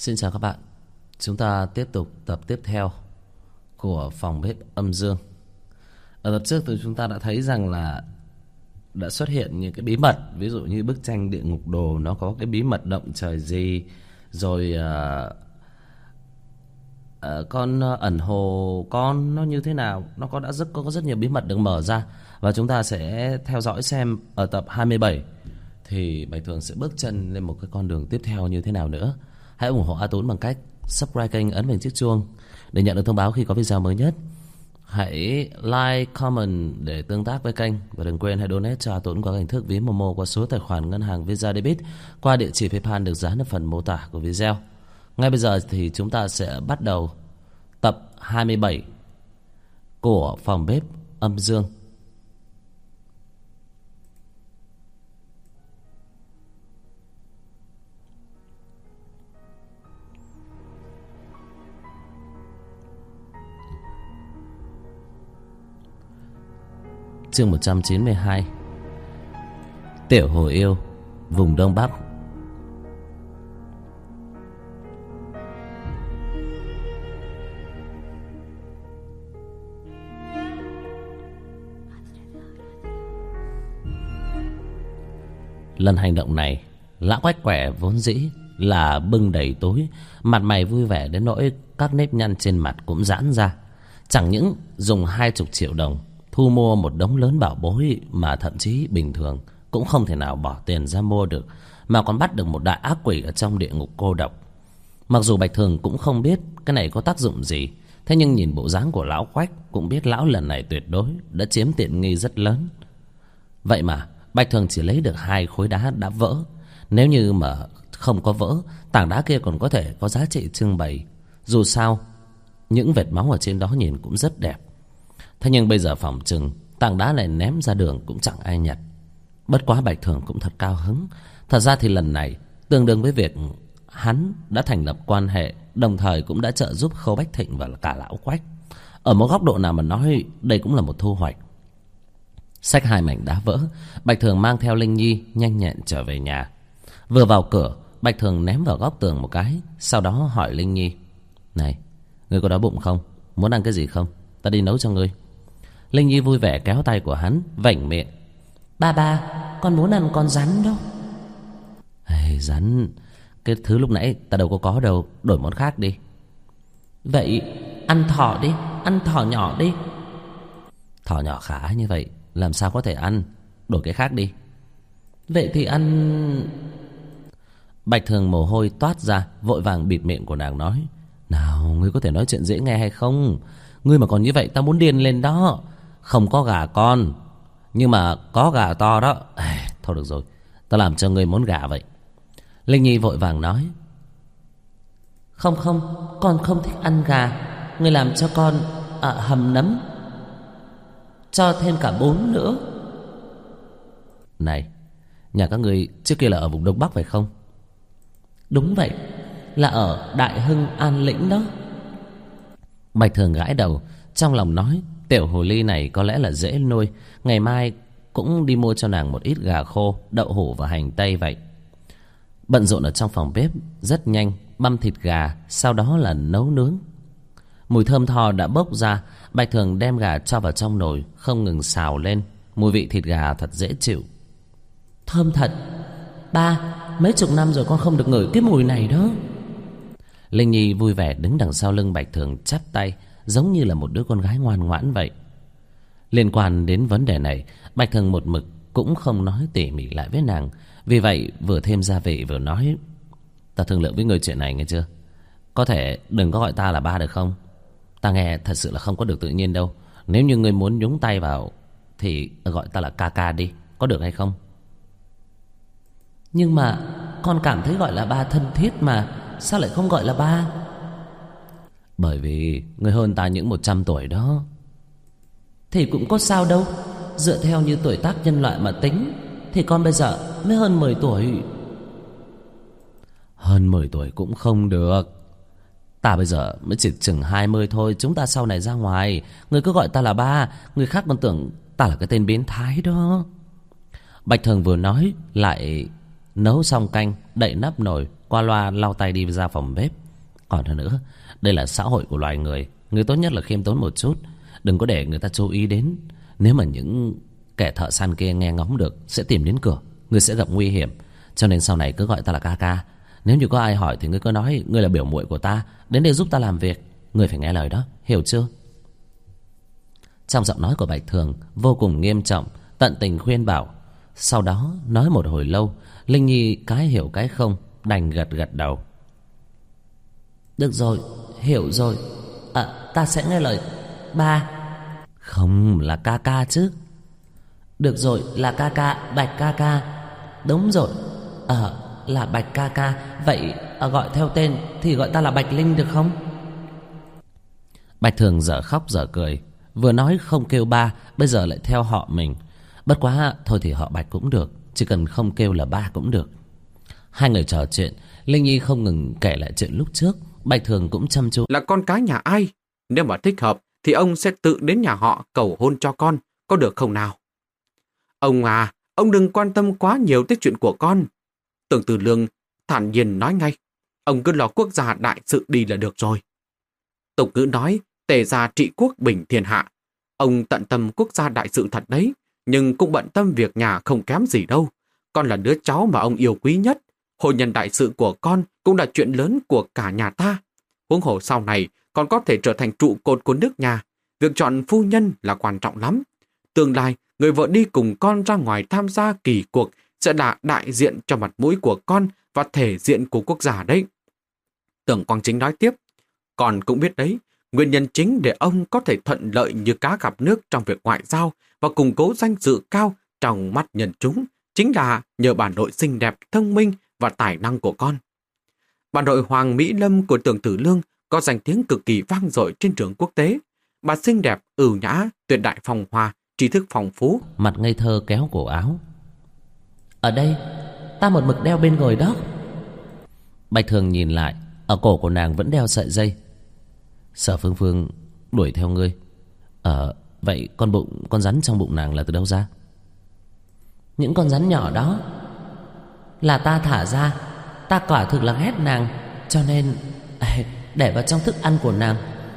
Xin chào các bạn. Chúng ta tiếp tục tập tiếp theo của phòng bếp âm dương. Ở tập trước thì chúng ta đã thấy rằng là đã xuất hiện những cái bí mật. Ví dụ như bức tranh địa ngục đồ nó có cái bí mật động trời gì. Rồi con ẩn hồ con nó như thế nào. Nó có rất nhiều bí mật được mở ra. Và chúng ta sẽ theo dõi xem ở tập 27 thì Bạch Thường sẽ bước chân lên một cái con đường tiếp theo như thế nào nữa. Hãy ủng hộ A Tún bằng cách subscribe kênh, ấn vào chiếc chuông để nhận được thông báo khi có video mới nhất. Hãy like, comment để tương tác với kênh. Và đừng quên hãy donate cho A Tún qua hình thức ví Momo qua số tài khoản ngân hàng Visa Debit qua địa chỉ PayPal được dán ở phần mô tả của video. Ngay bây giờ thì chúng ta sẽ bắt đầu tập 27 của phòng bếp âm dương. Chương 192. Tiểu Hồ Yêu, vùng Đông Bắc. Lần hành động này, Lão Quách Quẻ vốn dĩ là bưng đầy túi, mặt mày vui vẻ đến nỗi các nếp nhăn trên mặt cũng giãn ra. Chẳng những dùng 20 triệu đồng thu mua một đống lớn bảo bối mà thậm chí bình thường cũng không thể nào bỏ tiền ra mua được, mà còn bắt được một đại ác quỷ ở trong địa ngục cô độc. Mặc dù Bạch Thường cũng không biết cái này có tác dụng gì, thế nhưng nhìn bộ dáng của Lão Quách cũng biết lão lần này tuyệt đối đã chiếm tiện nghi rất lớn. Vậy mà Bạch Thường chỉ lấy được 2 khối đá đã vỡ. Nếu như mà không có vỡ, tảng đá kia còn có thể có giá trị trưng bày. Dù sao những vệt máu ở trên đó nhìn cũng rất đẹp. Thế nhưng bây giờ phỏng chừng tảng đá này ném ra đường cũng chẳng ai nhặt. Bất quá Bạch Thường cũng thật cao hứng. Thật ra thì lần này tương đương với việc hắn đã thành lập quan hệ, đồng thời cũng đã trợ giúp Khâu Bách Thịnh và cả Lão Quách. Ở một góc độ nào mà nói, đây cũng là một thu hoạch. Xách 2 mảnh đá vỡ, Bạch Thường mang theo Linh Nhi nhanh nhẹn trở về nhà. Vừa vào cửa, Bạch Thường ném vào góc tường một cái, sau đó hỏi Linh Nhi: "Này, ngươi có đói bụng không? Muốn ăn cái gì không? Ta đi nấu cho ngươi." Linh Nhi vui vẻ kéo tay của hắn, vảnh miệng: Ba, con muốn ăn con rắn đó." "Ê, rắn, cái thứ lúc nãy ta đâu có đâu, đổi món khác đi." "Vậy ăn thỏ đi, ăn thỏ nhỏ đi." "Thỏ nhỏ khá như vậy làm sao có thể ăn, đổi cái khác đi." "Vậy thì ăn..." Bạch Thường mồ hôi toát ra, vội vàng bịt miệng của nàng nói: "Nào, ngươi có thể nói chuyện dễ nghe hay không? Ngươi mà còn như vậy ta muốn điên lên đó. Không có gà con, nhưng mà có gà to đó." Thôi được rồi, ta làm cho ngươi món gà vậy." Linh Nhi vội vàng nói: Không, con không thích ăn gà. Ngươi làm cho con hầm nấm, cho thêm cả bún nữa." "Này, nhà các ngươi trước kia là ở vùng Đông Bắc phải không?" "Đúng vậy, là ở Đại Hưng An Lĩnh đó." Bạch Thường gãi đầu, trong lòng nói: tiểu hồ ly này có lẽ là dễ nuôi, ngày mai cũng đi mua cho nàng một ít gà khô, đậu hũ và hành tây vậy. Bận rộn ở trong phòng bếp, rất nhanh băm thịt gà, sau đó là nấu nướng. Mùi thơm tho đã bốc ra. Bạch Thường đem gà cho vào trong nồi, không ngừng xào lên. Mùi vị thịt gà thật dễ chịu. "Thơm thật. Ba, mấy chục năm rồi con không được ngửi cái mùi này đó." Linh Nhi vui vẻ đứng đằng sau lưng Bạch Thường, chắp tay giống như là một đứa con gái ngoan ngoãn vậy. Liên quan đến vấn đề này, Bạch Thường một mực cũng không nói tỉ mỉ lại với nàng. Vì vậy vừa thêm gia vị vừa nói: "Ta thương lượng với người chuyện này nghe chưa? Có thể đừng có gọi ta là ba được không? Ta nghe thật sự là không có được tự nhiên đâu. Nếu như ngươi muốn nhúng tay vào thì gọi ta là ca ca đi, có được hay không?" "Nhưng mà con cảm thấy gọi là ba thân thiết mà, sao lại không gọi là ba?" "Bởi vì ngươi hơn ta những 100 tuổi đó." "Thì cũng có sao đâu. Dựa theo như tuổi tác nhân loại mà tính thì con bây giờ mới hơn 10 tuổi. "Hơn 10 tuổi cũng không được. Ta bây giờ mới chỉ chừng 20 thôi. Chúng ta sau này ra ngoài, ngươi cứ gọi ta là ba, người khác còn tưởng ta là cái tên biến thái đó." Bạch Thường vừa nói lại nấu xong canh, đậy nắp nồi, qua loa lau tay đi ra phòng bếp. Còn hơn nữa, đây là xã hội của loài người, người tốt nhất là khiêm tốn một chút, đừng có để người ta chú ý đến. Nếu mà những kẻ thợ săn kia nghe ngóng được, sẽ tìm đến cửa, ngươi sẽ gặp nguy hiểm. Cho nên sau này cứ gọi ta là ca ca. Nếu như có ai hỏi thì ngươi cứ nói ngươi là biểu muội của ta, đến đây giúp ta làm việc. Ngươi phải nghe lời đó, hiểu chưa? Trong giọng nói của Bạch Thường vô cùng nghiêm trọng, tận tình khuyên bảo. Sau đó nói một hồi lâu, Linh Nhi cái hiểu cái không, đành gật gật đầu. Được rồi, hiểu rồi. Ta sẽ nghe lời ba. Không, là ca ca chứ. Được rồi, là ca ca, Bạch ca ca. Đúng rồi, là Bạch ca ca. Vậy gọi theo tên thì gọi ta là Bạch Linh được không? Bạch Thường dở khóc dở cười, vừa nói không kêu ba, bây giờ lại theo họ mình. Bất quá thôi thì họ Bạch cũng được, chỉ cần không kêu là ba cũng được. Hai người trò chuyện, Linh Nhi không ngừng kể lại chuyện lúc trước. Bạch Thường cũng chăm chú. Là con cái nhà ai? Nếu mà thích hợp thì ông sẽ tự đến nhà họ cầu hôn cho con, có được không nào? Ông à, ông đừng quan tâm quá nhiều tới chuyện của con. Tưởng Từ Lương thản nhiên nói ngay. Ông cứ lo quốc gia đại sự đi là được rồi. Tục ngữ nói, tề gia trị quốc bình thiên hạ. Ông tận tâm quốc gia đại sự thật đấy, nhưng cũng bận tâm việc nhà không kém gì đâu. Con là đứa cháu mà ông yêu quý nhất. Hôn nhân đại sự của con cũng là chuyện lớn của cả nhà ta. Huống hồ sau này, con có thể trở thành trụ cột của nước nhà. Việc chọn phu nhân là quan trọng lắm. Tương lai, người vợ đi cùng con ra ngoài tham gia kỳ cuộc sẽ là đại diện cho mặt mũi của con và thể diện của quốc gia đấy. Tưởng Quang Chính nói tiếp, con cũng biết đấy, nguyên nhân chính để ông có thể thuận lợi như cá gặp nước trong việc ngoại giao và củng cố danh dự cao trong mắt nhân chúng chính là nhờ bà nội xinh đẹp, thông minh và tài năng của con. Bà nội Hoàng Mỹ Lâm của Tưởng Tử Lương có danh tiếng cực kỳ vang dội trên trường quốc tế. Bà xinh đẹp, ưu nhã, tuyệt đại phong hoa, trí thức phong phú. Mặt ngây thơ kéo cổ áo. Ở đây, ta một mực đeo bên người đó. Bạch Thường nhìn lại, ở cổ của nàng vẫn đeo sợi dây. Sở Phương Phương đuổi theo ngươi. Vậy con rắn trong bụng nàng là từ đâu ra? Những con rắn nhỏ đó là ta thả ra. Ta quả thực là ghét nàng, cho nên để vào trong thức ăn của nàng.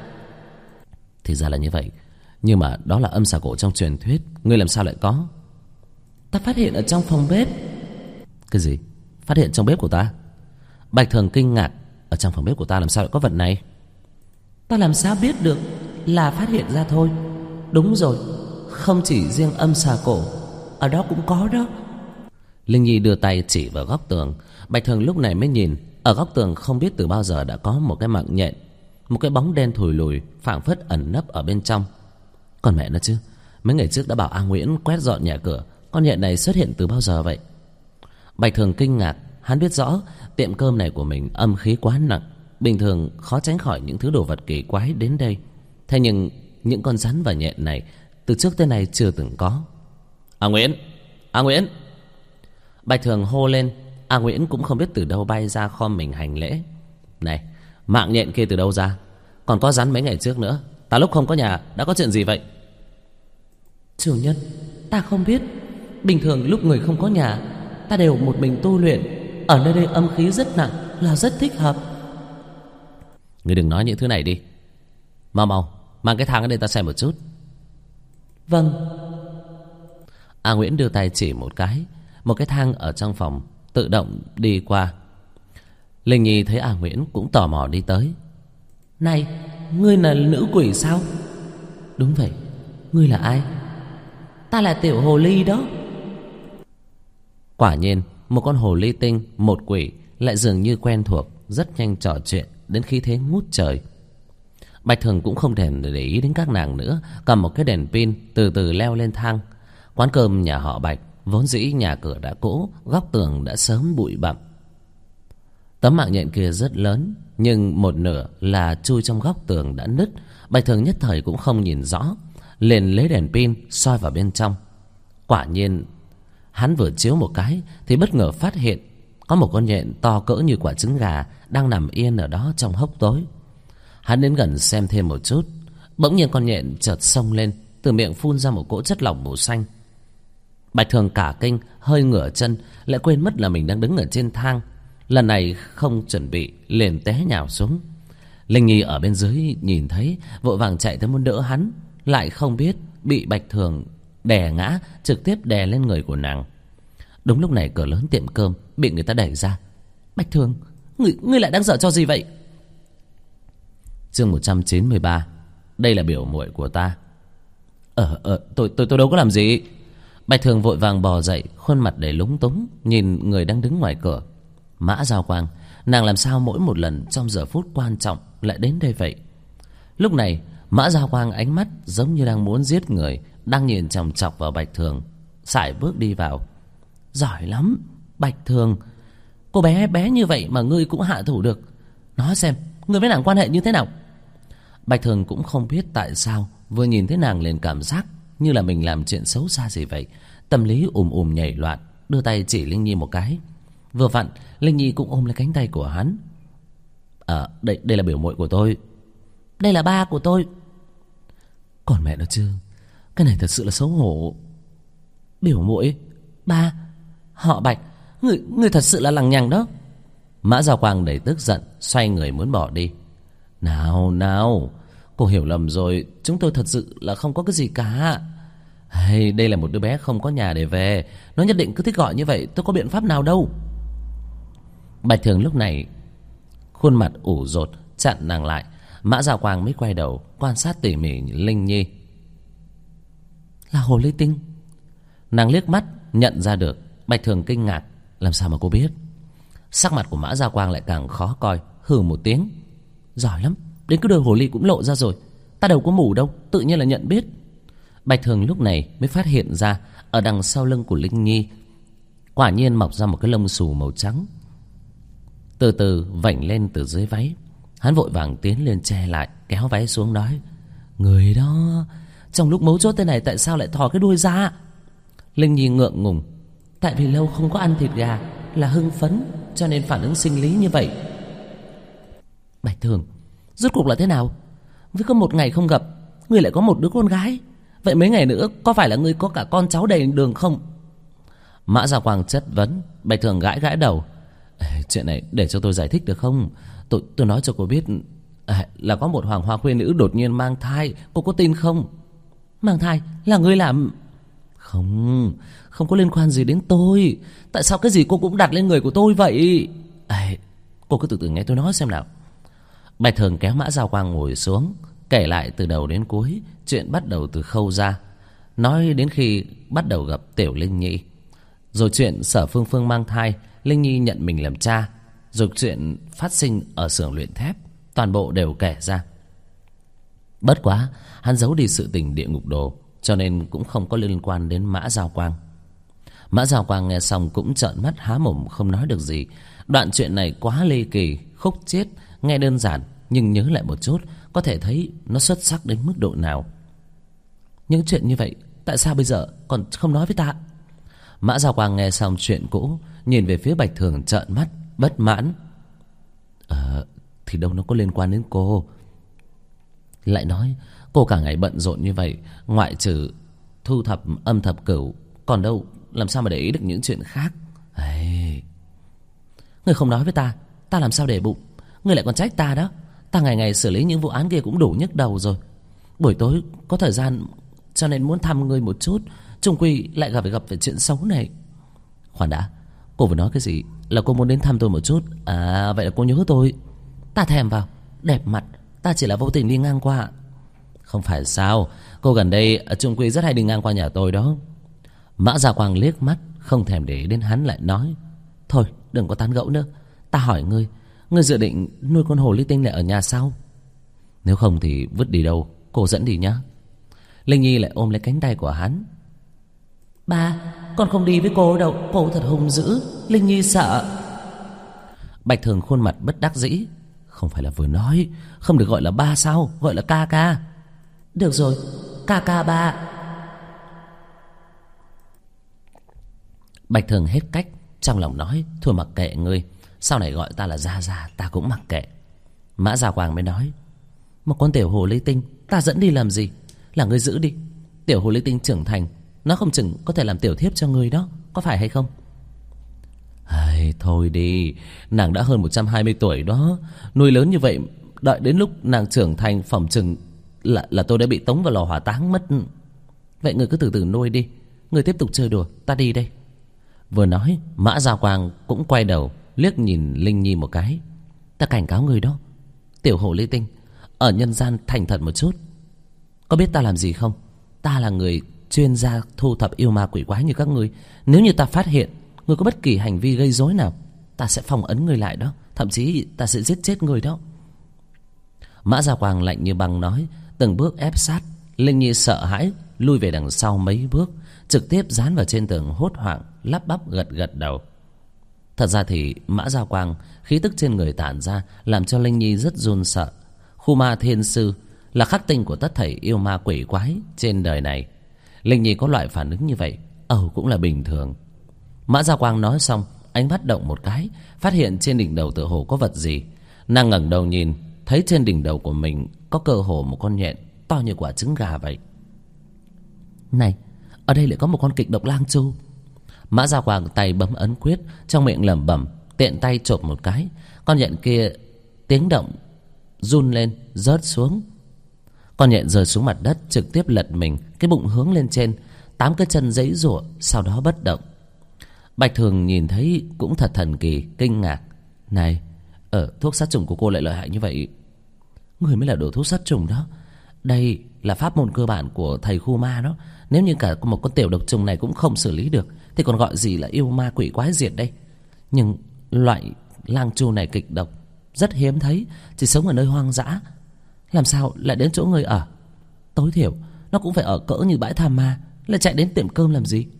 Thì ra là như vậy. Nhưng mà đó là âm xà cổ trong truyền thuyết, ngươi làm sao lại có? Ta phát hiện ở trong phòng bếp. Cái gì? Phát hiện trong bếp của ta? Bạch Thường kinh ngạc. Ở trong phòng bếp của ta làm sao lại có vật này? Ta làm sao biết được, là phát hiện ra thôi. Đúng rồi, không chỉ riêng âm xà cổ, ở đó cũng có đó. Linh Nhi đưa tay chỉ vào góc tường. Bạch Thường lúc này mới nhìn, ở góc tường không biết từ bao giờ đã có một cái mạng nhện, một cái bóng đen thùi lùi phảng phất ẩn nấp ở bên trong. Còn mẹ nó chứ, mấy ngày trước đã bảo A Nguyễn quét dọn nhà cửa, con nhện này xuất hiện từ bao giờ vậy? Bạch Thường kinh ngạc, hắn biết rõ tiệm cơm này của mình âm khí quá nặng, bình thường khó tránh khỏi những thứ đồ vật kỳ quái đến đây. Thế nhưng những con rắn và nhện này từ trước tới nay chưa từng có. A Nguyễn, A Nguyễn! Bạch Thường hô lên. A Nguyễn cũng không biết từ đâu bay ra khom mình hành lễ. Này, mạng nhện kia từ đâu ra? Còn có rắn mấy ngày trước nữa. Ta lúc không có nhà đã có chuyện gì vậy? Chủ nhân, ta không biết. Bình thường lúc người không có nhà, ta đều một mình tu luyện. Ở nơi đây âm khí rất nặng, là rất thích hợp. Ngươi đừng nói những thứ này đi. Mau mau mang cái thang ở đây ta xem một chút. Vâng. A Nguyễn đưa tay chỉ một cái, một cái thang ở trong phòng tự động đi qua. Linh Nhi thấy A Nguyễn cũng tò mò đi tới. Này, ngươi là nữ quỷ sao? Đúng vậy. Ngươi là ai? Ta là tiểu hồ ly đó. Quả nhiên, một con hồ ly tinh, một quỷ lại dường như quen thuộc, rất nhanh trò chuyện đến khí thế ngút trời. Bạch Thường cũng không thèm để ý đến các nàng nữa, cầm một cái đèn pin từ từ leo lên thang. Quán cơm nhà họ Bạch vốn dĩ nhà cửa đã cũ, góc tường đã sớm bụi bặm. Tấm mạng nhện kia rất lớn, nhưng một nửa là chui trong góc tường đã nứt. Bạch Thường nhất thời cũng không nhìn rõ, liền lấy đèn pin soi vào bên trong. Quả nhiên, hắn vừa chiếu một cái thì bất ngờ phát hiện có một con nhện to cỡ như quả trứng gà đang nằm yên ở đó trong hốc tối. Hắn đến gần xem thêm một chút, bỗng nhiên con nhện chợt xông lên, từ miệng phun ra một cỗ chất lỏng màu xanh. Bạch Thường cả kinh, hơi ngửa chân, lại quên mất là mình đang đứng ở trên thang. Lần này không chuẩn bị, liền té nhào xuống. Linh Nhi ở bên dưới nhìn thấy, vội vàng chạy tới muốn đỡ hắn, lại không biết bị Bạch Thường đè ngã, trực tiếp đè lên người của nàng. Đúng lúc này cửa lớn tiệm cơm bị người ta đẩy ra. Bạch Thường, ngươi lại đang giở trò gì vậy? Chương 193. Đây là biểu muội của ta. Tôi đâu có làm gì. Bạch Thường vội vàng bò dậy, khuôn mặt đầy lúng túng, nhìn người đang đứng ngoài cửa. Mã Giao Quang, nàng làm sao mỗi một lần trong giờ phút quan trọng lại đến đây vậy? Lúc này Mã Giao Quang ánh mắt giống như đang muốn giết người, đang nhìn chòng chọc vào Bạch Thường, sải bước đi vào. Giỏi lắm Bạch Thường, cô bé như vậy mà ngươi cũng hạ thủ được. Nói xem, ngươi với nàng quan hệ như thế nào? Bạch Thường cũng không biết tại sao vừa nhìn thấy nàng liền cảm giác như là mình làm chuyện xấu xa gì vậy. Tâm lý nhảy loạn, đưa tay chỉ Linh Nhi một cái. Vừa vặn Linh Nhi cũng ôm lấy cánh tay của hắn. Đây là biểu muội của tôi. Đây là ba của tôi. Còn mẹ nó chứ, cái này thật sự là xấu hổ. Biểu muội, ba, họ Bạch, người thật sự là lằng nhằng đó. Mã Giao Quang đầy tức giận, xoay người muốn bỏ đi. Nào, cô hiểu lầm rồi, chúng tôi thật sự là không có cái gì cả. Đây là một đứa bé không có nhà để về, nó nhất định cứ thích gọi như vậy, tôi có biện pháp nào đâu. Bạch Thường lúc này khuôn mặt ủ rột, chặn nàng lại. Mã Giao Quang mới quay đầu quan sát tỉ mỉ Linh Nhi. Là hồ ly tinh. Nàng liếc mắt nhận ra được. Bạch Thường kinh ngạc, làm sao mà cô biết? Sắc mặt của Mã Giao Quang lại càng khó coi, hừ một tiếng. Giỏi lắm, đến cái đôi hồ ly cũng lộ ra rồi. Ta đâu có mù đâu, tự nhiên là nhận biết. Bạch Thường lúc này mới phát hiện ra ở đằng sau lưng của Linh Nhi quả nhiên mọc ra một cái lông xù màu trắng, từ từ vảnh lên từ dưới váy. Hắn vội vàng tiến lên che lại, kéo váy xuống nói: Người đó, trong lúc mấu chốt thế này tại sao lại thò cái đuôi ra? Linh Nhi ngượng ngùng: Tại vì lâu không có ăn thịt gà, là hưng phấn, cho nên phản ứng sinh lý như vậy. Bạch Thường, rốt cuộc là thế nào? Với có một ngày không gặp, ngươi lại có một đứa con gái. Vậy mấy ngày nữa có phải là ngươi có cả con cháu đầy đường không? Mã Giao Quang chất vấn. Bạch Thường gãi đầu: Chuyện này để cho tôi giải thích được không? Tôi nói cho cô biết là có một hoàng hoa khuê nữ đột nhiên mang thai. Cô có tin không? Mang thai là ngươi làm? Không có liên quan gì đến tôi. Tại sao cái gì cô cũng đặt lên người của tôi vậy? Cô cứ từ từ nghe tôi nói xem nào. Bạch Thường kéo Mã Giao Quang ngồi xuống, kể lại từ đầu đến cuối chuyện bắt đầu từ khâu ra, nói đến khi bắt đầu gặp Tiểu Linh Nhi, rồi chuyện Sở Phương Phương mang thai, Linh Nhi nhận mình làm cha, rồi chuyện phát sinh ở xưởng luyện thép, toàn bộ đều kể ra. Bất quá hắn giấu đi sự tình địa ngục đồ, cho nên cũng không có liên quan đến Mã Giao Quang. Mã Giao Quang nghe xong cũng trợn mắt há mồm không nói được gì. Đoạn chuyện này quá ly kỳ, khúc chiết, nghe đơn giản, nhưng nhớ lại một chút có thể thấy nó xuất sắc đến mức độ nào. Những chuyện như vậy tại sao bây giờ còn không nói với ta? Mã Giao Quang nghe xong chuyện cũ, nhìn về phía Bạch Thường trợn mắt bất mãn. Thì đâu nó có liên quan đến cô. Lại nói cô cả ngày bận rộn như vậy, ngoại trừ thu thập âm thập cửu, còn đâu làm sao mà để ý được những chuyện khác. Ngươi không nói với ta, ta làm sao để bụng. Ngươi lại còn trách ta đó. Ta ngày ngày xử lý những vụ án kia cũng đủ nhức đầu rồi. Buổi tối có thời gian cho nên muốn thăm ngươi một chút, chung quy lại gặp phải chuyện xấu này. Khoan đã, cô vừa nói cái gì là cô muốn đến thăm tôi một chút? Vậy là cô nhớ tôi. Ta thèm vào, đẹp mặt, ta chỉ là vô tình đi ngang qua. Không phải sao, cô gần đây chung quy rất hay đi ngang qua nhà tôi đó. Mã Gia Quang liếc mắt, không thèm để ý đến hắn, lại nói: Thôi đừng có tán gẫu nữa. Ta hỏi ngươi, ngươi dự định nuôi con hồ ly tinh lại ở nhà sao? Nếu không thì vứt đi đâu, cô dẫn đi nhá. Linh Nhi lại ôm lấy cánh tay của hắn. Ba, con không đi với cô đâu, cô thật hung dữ, Linh Nhi sợ. Bạch Thường khuôn mặt bất đắc dĩ. Không phải là vừa nói không được gọi là ba sao, gọi là ca ca. Được rồi, ca ca ba. Bạch Thường hết cách, trong lòng nói: Thôi mặc kệ ngươi, sau này gọi ta là Gia Gia ta cũng mặc kệ. Mã Gia Quang mới nói: Một con tiểu hồ ly tinh ta dẫn đi làm gì? Là ngươi giữ đi. Tiểu hồ ly tinh trưởng thành Nó không chừng có thể làm tiểu thiếp cho ngươi đó, có phải hay không? Ai, thôi đi, nàng đã hơn 120 tuổi đó. Nuôi lớn như vậy, đợi đến lúc nàng trưởng thành phỏng chừng là tôi đã bị tống vào lò hỏa táng mất. Vậy ngươi cứ từ từ nuôi đi. Ngươi tiếp tục chơi đùa, ta đi đây. Vừa nói, Mã Gia Quang cũng quay đầu liếc nhìn Linh Nhi một cái. Ta cảnh cáo ngươi đó, tiểu hồ ly tinh, ở nhân gian thành thật một chút. Có biết ta làm gì không? Ta là người chuyên gia thu thập yêu ma quỷ quái như các ngươi. Nếu như ta phát hiện ngươi có bất kỳ hành vi gây rối nào, ta sẽ phong ấn ngươi lại đó. Thậm chí ta sẽ giết chết ngươi đó. Mã Gia Quang lạnh như băng nói, từng bước ép sát. Linh Nhi sợ hãi lui về đằng sau mấy bước, trực tiếp dán vào trên tường, hốt hoảng lắp bắp gật gật đầu. Thật ra thì Mã Gia Quang khí tức trên người tản ra làm cho Linh Nhi rất run sợ. Khu ma thiên sư là khắc tinh của tất thảy yêu ma quỷ quái trên đời này. Linh Nhi có loại phản ứng như vậy cũng là bình thường. Mã Gia Quang nói xong, ánh mắt động một cái, phát hiện trên đỉnh đầu tựa hồ có vật gì. Nàng ngẩng đầu nhìn, thấy trên đỉnh đầu của mình có cơ hồ một con nhện to như quả trứng gà vậy. Này, ở đây lại có một con kịch độc lang chu. Mã Gia Quang tay bấm ấn quyết, trong miệng lẩm bẩm, tiện tay chộp một cái. Con nhện kia tiếng động run lên, rớt xuống. Con nhện rơi xuống mặt đất, trực tiếp lật mình, cái bụng hướng lên trên, 8 cái chân giãy giụa, sau đó bất động. Bạch Thường nhìn thấy cũng thật thần kỳ, kinh ngạc. Này, thuốc sát trùng của cô lại lợi hại như vậy? Người mới là đồ thuốc sát trùng đó. Đây là pháp môn cơ bản của thầy khu ma đó. Nếu như cả một con tiểu độc trùng này cũng không xử lý được thì còn gọi gì là yêu ma quỷ quái diệt đây. Nhưng loại lang chu này kịch độc, rất hiếm thấy, chỉ sống ở nơi hoang dã. Làm sao lại đến chỗ người ở? Tối thiểu nó cũng phải ở cỡ như bãi tha ma, lại chạy đến tiệm cơm làm gì?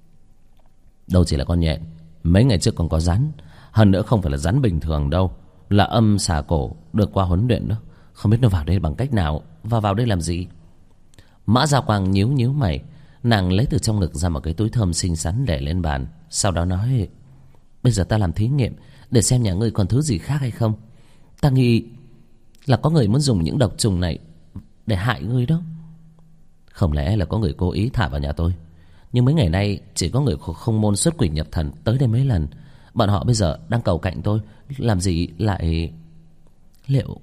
Đâu chỉ là con nhện, mấy ngày trước còn có rắn. Hơn nữa không phải là rắn bình thường đâu, là âm xà cổ được qua huấn luyện đó. Không biết nó vào đây bằng cách nào, và vào đây làm gì? Mã Gia Quang nhíu nhíu mày. Nàng lấy từ trong ngực ra một cái túi thơm xinh xắn để lên bàn, sau đó nói, bây giờ ta làm thí nghiệm để xem nhà ngươi còn thứ gì khác hay không. Ta nghĩ là có người muốn dùng những độc trùng này để hại ngươi đó. Không lẽ là có người cố ý thả vào nhà tôi? Nhưng mấy ngày nay chỉ có người không môn xuất quỷ nhập thần tới đây mấy lần. Bọn họ bây giờ đang cầu cạnh tôi, làm gì lại... Liệu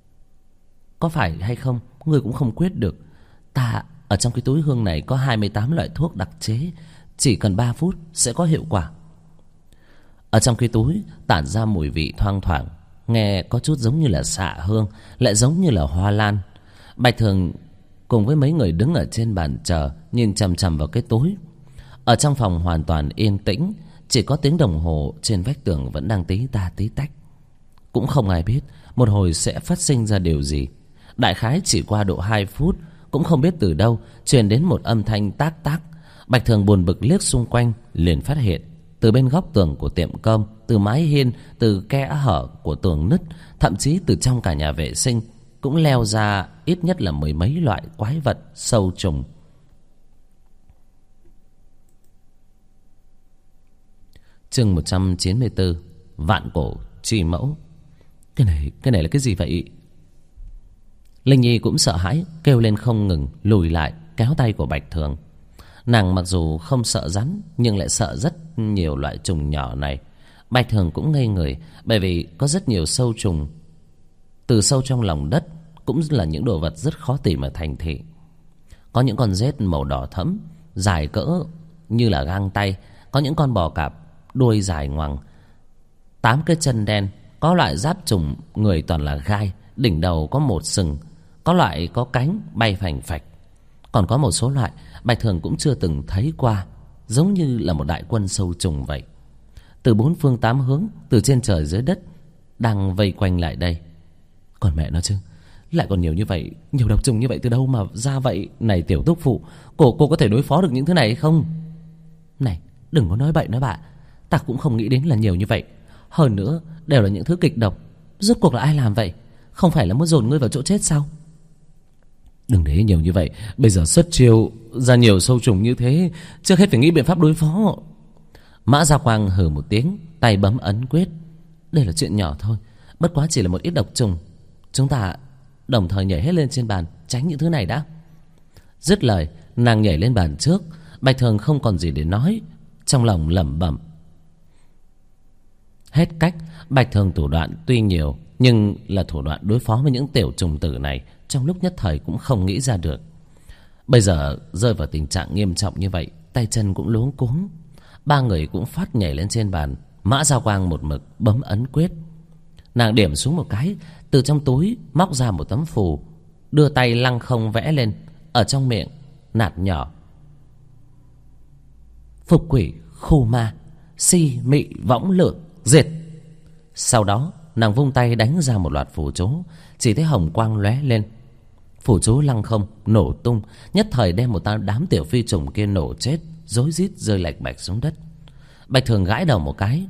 có phải hay không ngươi cũng không quyết được. Ta ở trong cái túi hương này có 28 loại thuốc đặc chế, chỉ cần 3 phút sẽ có hiệu quả. Ở trong cái túi tản ra mùi vị thoang thoảng, nghe có chút giống như là xạ hương, lại giống như là hoa lan. Bạch Thường cùng với mấy người đứng ở trên bàn chờ, nhìn chằm chằm vào cái túi. Ở trong phòng hoàn toàn yên tĩnh, chỉ có tiếng đồng hồ trên vách tường vẫn đang tí ta tí tách. Cũng không ai biết một hồi sẽ phát sinh ra điều gì. Đại khái chỉ qua độ 2 phút, cũng không biết từ đâu truyền đến một âm thanh tác tác. Bạch Thường buồn bực liếc xung quanh, liền phát hiện từ bên góc tường của tiệm cơm, từ mái hiên, từ kẽ hở của tường nứt, thậm chí từ trong cả nhà vệ sinh cũng leo ra ít nhất là 10 mấy loại quái vật sâu trùng. Chương 194, Vạn cổ truy mẫu. Cái này là cái gì vậy? Linh Nhi cũng sợ hãi, kêu lên không ngừng, lùi lại kéo tay của Bạch Thường. Nàng mặc dù không sợ rắn, nhưng lại sợ rất nhiều loại trùng nhỏ này. Bạch Thường cũng ngây người, bởi vì có rất nhiều sâu trùng từ sâu trong lòng đất, cũng là những đồ vật rất khó tìm ở thành thị. Có những con rết màu đỏ thẫm, dài cỡ như là gang tay. Có những con bò cạp đuôi dài ngoằng, 8 cái chân đen. Có loại giáp trùng người toàn là gai, đỉnh đầu có một sừng. Có loại có cánh bay phành phạch. Còn có một số loại Bạch Thường cũng chưa từng thấy qua, giống như là một đại quân sâu trùng vậy. Từ 4 phương 8 hướng, từ trên trời dưới đất, đang vây quanh lại đây. Còn mẹ nó chứ, lại còn nhiều như vậy, nhiều độc trùng như vậy từ đâu mà ra vậy? Này tiểu thúc phụ, cô có thể đối phó được những thứ này hay không? Này, đừng có nói bậy nói bạ, ta cũng không nghĩ đến là nhiều như vậy. Hơn nữa đều là những thứ kịch độc. Rốt cuộc là ai làm vậy? Không phải là muốn dồn ngươi vào chỗ chết sao? Đừng để nhiều như vậy, bây giờ xuất chiêu ra nhiều sâu trùng như thế, trước hết phải nghĩ biện pháp đối phó. Mã Gia Quang hừ một tiếng, tay bấm ấn quyết. Đây là chuyện nhỏ thôi, bất quá chỉ là một ít độc trùng. Chúng ta đồng thời nhảy hết lên trên bàn, tránh những thứ này đã. Dứt lời, nàng nhảy lên bàn trước. Bạch Thường không còn gì để nói, trong lòng lẩm bẩm. Hết cách, Bạch Thường thủ đoạn tuy nhiều, nhưng là thủ đoạn đối phó với những tiểu trùng tử này trong lúc nhất thời cũng không nghĩ ra được. Bây giờ rơi vào tình trạng nghiêm trọng như vậy, tay chân cũng luống cuống. Ba người cũng phát nhảy lên trên bàn. Mã Giao Quang một mực bấm ấn quyết. Nàng điểm xuống một cái, từ trong túi móc ra một tấm phù, đưa tay lăng không vẽ lên, ở trong miệng nạt nhỏ: phục quỷ khu ma, si mị võng lượng diệt. Sau đó nàng vung tay đánh ra một loạt phù chú, chỉ thấy hồng quang lóe lên. Phù chú lăng không nổ tung, nhất thời đem một đám tiểu phi trùng kia nổ chết, rối rít rơi lạch bạch xuống đất. Bạch Thường gãi đầu một cái.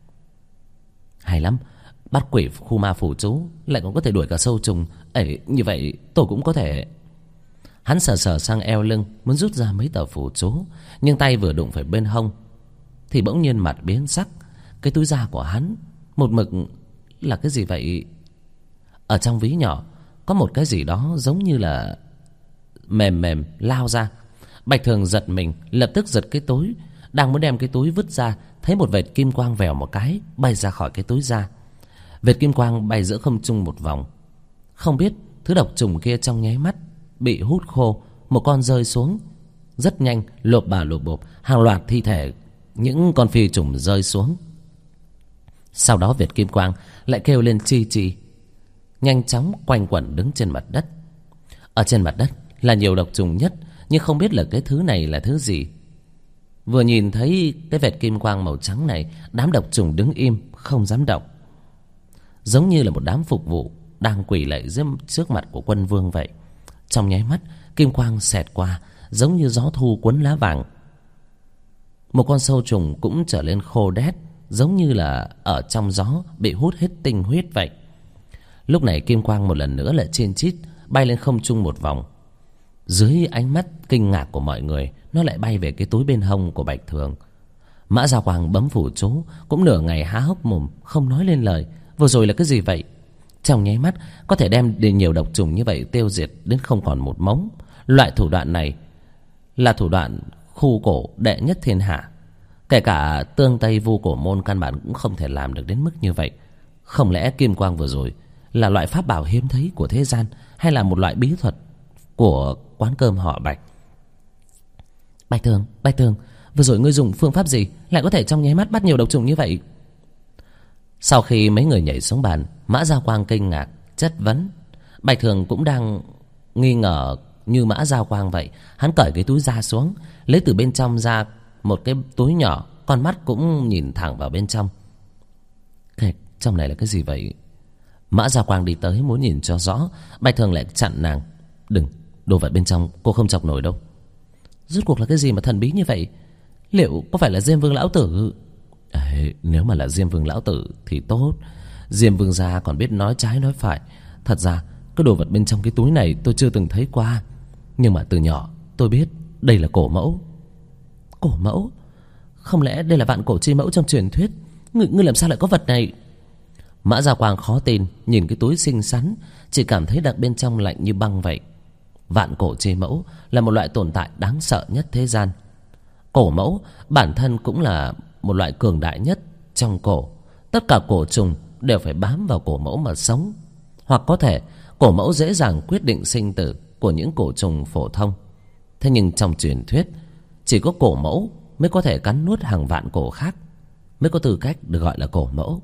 Hay lắm, bắt quỷ khu ma phù chú lại còn có thể đuổi cả sâu trùng ấy, như vậy tôi cũng có thể. Hắn sờ sờ sang eo lưng, muốn rút ra mấy tờ phù chú, nhưng tay vừa đụng phải bên hông thì bỗng nhiên mặt biến sắc. Cái túi da của hắn một mực là cái gì vậy? Ở trong ví nhỏ có một cái gì đó giống như là mềm mềm lao ra. Bạch Thường giật mình, lập tức giật cái túi, đang muốn đem cái túi vứt ra, thấy một vệt kim quang vèo một cái bay ra khỏi cái túi da. Vệt kim quang bay giữa không trung một vòng, không biết thứ độc trùng kia trong nháy mắt bị hút khô. Một con rơi xuống, rất nhanh, lộp bà lộp bộp, hàng loạt thi thể những con phi trùng rơi xuống. Sau đó vệt kim quang lại kêu lên chi chi, nhanh chóng quanh quẩn đứng trên mặt đất. Ở trên mặt đất là nhiều độc trùng nhất, nhưng không biết là cái thứ này là thứ gì. Vừa nhìn thấy cái vệt kim quang màu trắng này, đám độc trùng đứng im không dám động, giống như là một đám phục vụ đang quỳ lạy trước mặt của quân vương vậy. Trong nháy mắt, kim quang xẹt qua, giống như gió thu cuốn lá vàng. Một con sâu trùng cũng trở lên khô đét, giống như là ở trong gió bị hút hết tinh huyết vậy. Lúc này kim quang một lần nữa lại chiên chít bay lên không trung một vòng. Dưới ánh mắt kinh ngạc của mọi người, nó lại bay về cái túi bên hông của Bạch Thường. Mã Giao Quang bấm phù chú, cũng nửa ngày há hốc mồm không nói lên lời. Vừa rồi là cái gì vậy? Trong nháy mắt có thể đem nhiều độc trùng như vậy tiêu diệt đến không còn một mống. Loại thủ đoạn này là thủ đoạn khu cổ đệ nhất thiên hạ. Kể cả Tương Tây Vu Cổ Môn căn bản cũng không thể làm được đến mức như vậy. Không lẽ kim quang vừa rồi là loại pháp bảo hiếm thấy của thế gian, hay là một loại bí thuật của quán cơm họ Bạch? Bạch Thường, vừa rồi ngươi dùng phương pháp gì lại có thể trong nháy mắt bắt nhiều độc trùng như vậy? Sau khi mấy người nhảy xuống bàn, Mã Giao Quang kinh ngạc chất vấn. Bạch Thường cũng đang nghi ngờ như Mã Giao Quang vậy. Hắn cởi cái túi da xuống, lấy từ bên trong ra một cái túi nhỏ, con mắt cũng nhìn thẳng vào bên trong. Trong này là cái gì vậy? Mã Giao Quang đi tới muốn nhìn cho rõ, Bạch Thường lại chặn nàng. Đừng, đồ vật bên trong cô không chọc nổi đâu. Rốt cuộc là cái gì mà thần bí như vậy? Liệu có phải là Diêm Vương lão tử? Nếu mà là Diêm Vương lão tử thì tốt. Diêm Vương gia còn biết nói trái nói phải. Thật ra cái đồ vật bên trong cái túi này tôi chưa từng thấy qua, nhưng mà từ nhỏ tôi biết đây là cổ mẫu. Cổ mẫu? Không lẽ đây là vạn cổ chi mẫu trong truyền thuyết? Ngươi làm sao lại có vật này? Mã Giao Quang khó tin nhìn cái túi xinh xắn, chỉ cảm thấy đặt bên trong lạnh như băng vậy. Vạn cổ chi mẫu là một loại tồn tại đáng sợ nhất thế gian. Cổ mẫu bản thân cũng là một loại cường đại nhất trong cổ. Tất cả cổ trùng đều phải bám vào cổ mẫu mà sống. Hoặc có thể cổ mẫu dễ dàng quyết định sinh tử của những cổ trùng phổ thông. Thế nhưng trong truyền thuyết, chỉ có cổ mẫu mới có thể cắn nuốt hàng vạn cổ khác, mới có tư cách được gọi là cổ mẫu.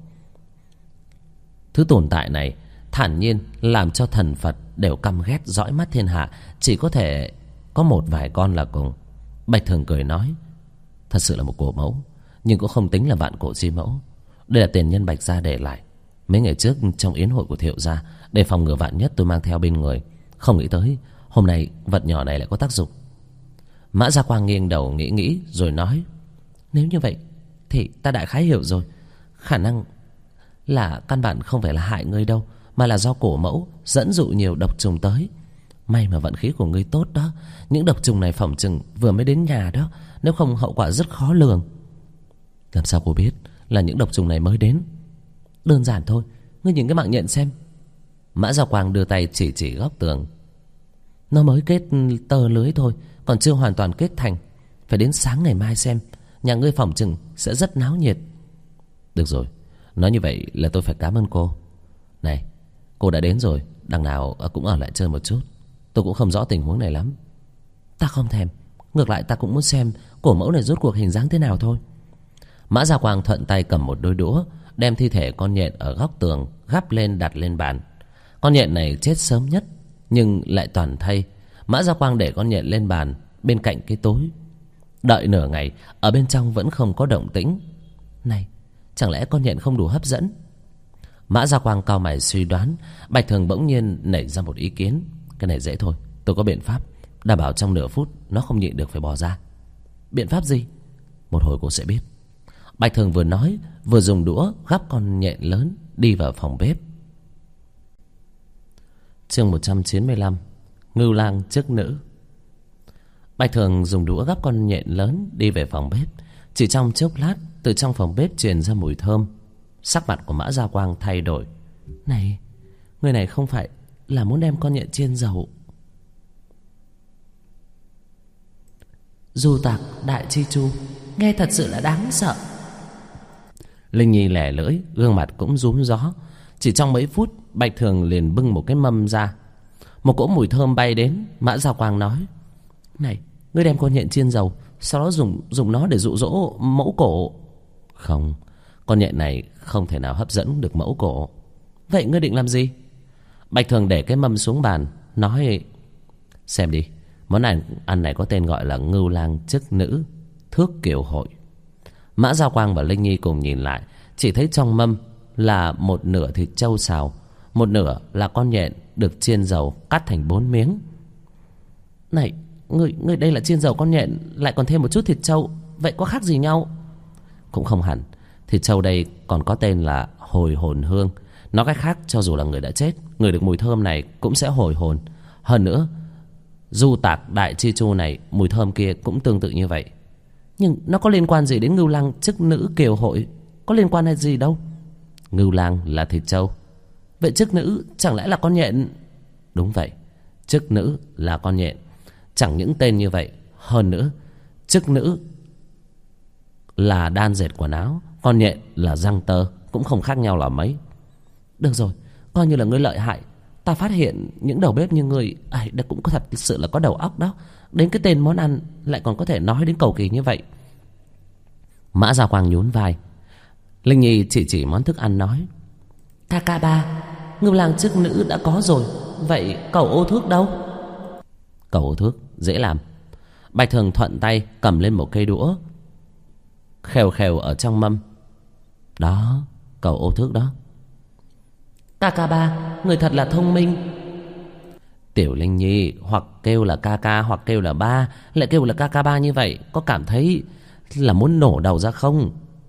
Thứ tồn tại này thản nhiên làm cho thần Phật đều căm ghét dõi mắt thiên hạ. Chỉ có thể có một vài con là cùng. Bạch Thường cười nói, thật sự là một cổ mẫu, nhưng cũng không tính là vạn cổ chi mẫu. Đây là tiền nhân Bạch gia để lại mấy ngày trước trong yến hội của Thiệu gia, để phòng ngừa vạn nhất tôi mang theo bên người. Không nghĩ tới hôm nay vật nhỏ này lại có tác dụng. Mã Gia Quang nghiêng đầu nghĩ rồi nói, nếu như vậy thì ta đại khái hiểu rồi. Khả năng là căn bản không phải là hại ngươi đâu, mà là do cổ mẫu dẫn dụ nhiều độc trùng tới. May mà vận khí của ngươi tốt đó. Những độc trùng này phỏng chừng vừa mới đến nhà đó, nếu không hậu quả rất khó lường. Làm sao cô biết là những độc trùng này mới đến? Đơn giản thôi, ngươi nhìn cái mạng nhện xem. Mã Gia Quang đưa tay chỉ góc tường. Nó mới kết tơ lưới thôi, còn chưa hoàn toàn kết thành. phải đến sáng ngày mai xem. Nhà ngươi phỏng chừng sẽ rất náo nhiệt. Được rồi, nói như vậy là tôi phải cảm ơn cô. Này, cô đã đến rồi, đằng nào cũng ở lại chơi một chút. Tôi cũng không rõ tình huống này lắm. Ta không thèm, ngược lại ta cũng muốn xem cổ mẫu này rốt cuộc hình dáng thế nào thôi. Mã Gia Quang thuận tay cầm một đôi đũa, đem thi thể con nhện ở góc tường gắp lên đặt lên bàn. Con nhện này chết sớm nhất, nhưng lại toàn thây. Mã Gia Quang để con nhện lên bàn bên cạnh cái tối. Đợi nửa ngày, ở bên trong vẫn không có động tĩnh. Này, chẳng lẽ con nhện không đủ hấp dẫn? Mã Gia Quang cau mày suy đoán. Bạch Thường bỗng nhiên nảy ra một ý kiến. Cái này dễ thôi, tôi có biện pháp, đảm bảo trong nửa phút nó không nhịn được phải bỏ ra. Biện pháp gì? Một hồi cô sẽ biết. Bạch Thường vừa nói vừa dùng đũa gắp con nhện lớn đi vào phòng bếp. Chương 195. Ngưu lang chức nữ. Bạch Thường dùng đũa gắp con nhện lớn đi về phòng bếp. Chỉ trong chốc lát, từ trong phòng bếp truyền ra mùi thơm. Sắc mặt của Mã Gia Quang thay đổi. Này, người này không phải là muốn đem con nhện chiên dầu? Du tặc đại chi chu, nghe thật sự là đáng sợ. Linh Nhi lẻ lưỡi, gương mặt cũng rúm gió. Chỉ trong mấy phút, Bạch Thường liền bưng một cái mâm ra. Một cỗ mùi thơm bay đến. Mã Gia Quang nói: Này, ngươi đem con nhện chiên dầu, sau đó dùng nó để dụ dỗ mẫu cổ. Không, con nhện này không thể nào hấp dẫn được mẫu cổ. Vậy ngươi định làm gì? Bạch Thường để cái mâm xuống bàn, nói: Xem đi, món ăn này có tên gọi là ngưu lang chức nữ thước kiều hội. Mã Gia Quang và Linh Nhi cùng nhìn lại, chỉ thấy trong mâm là một nửa thịt trâu xào, một nửa là con nhện được chiên dầu cắt thành 4 miếng. Này, người đây là chiên dầu con nhện, lại còn thêm một chút thịt trâu, vậy có khác gì nhau? Cũng không hẳn. Thịt trâu đây còn có tên là hồi hồn hương. Nói cách khác, cho dù là người đã chết, người được mùi thơm này cũng sẽ hồi hồn. Hơn nữa, du tạc đại chi chu này, mùi thơm kia cũng tương tự như vậy. Nhưng nó có liên quan gì đến ngưu lang chức nữ kiều hội? Có liên quan hay gì đâu. Ngưu lang là thịt trâu, vậy chức nữ chẳng lẽ là con nhện? Đúng vậy, chức nữ là con nhện. Chẳng những tên như vậy, hơn nữa chức nữ là đan dệt quần áo, con nhện là răng tơ, cũng không khác nhau là mấy. Được rồi, coi như là ngươi lợi hại. Ta phát hiện những đầu bếp như ngươi đây cũng có thật sự là có đầu óc đó. Đến cái tên món ăn lại còn có thể nói đến cầu kỳ như vậy. Mã Gia Quang nhún vai. Linh Nhi chỉ món thức ăn nói: Ca ba, ngưu lang chức nữ đã có rồi, vậy cẩu ô thước đâu? Cẩu ô thước dễ làm. Bạch Thường thuận tay cầm lên một cây đũa, khều khều ở trong mâm. Đó, cẩu ô thước đó. Ca ba, người thật là thông minh. Tiểu Linh Nhi hoặc kêu là ca hoặc kêu là ba, lại kêu là ca ba như vậy, có cảm thấy là muốn nổ đầu ra không?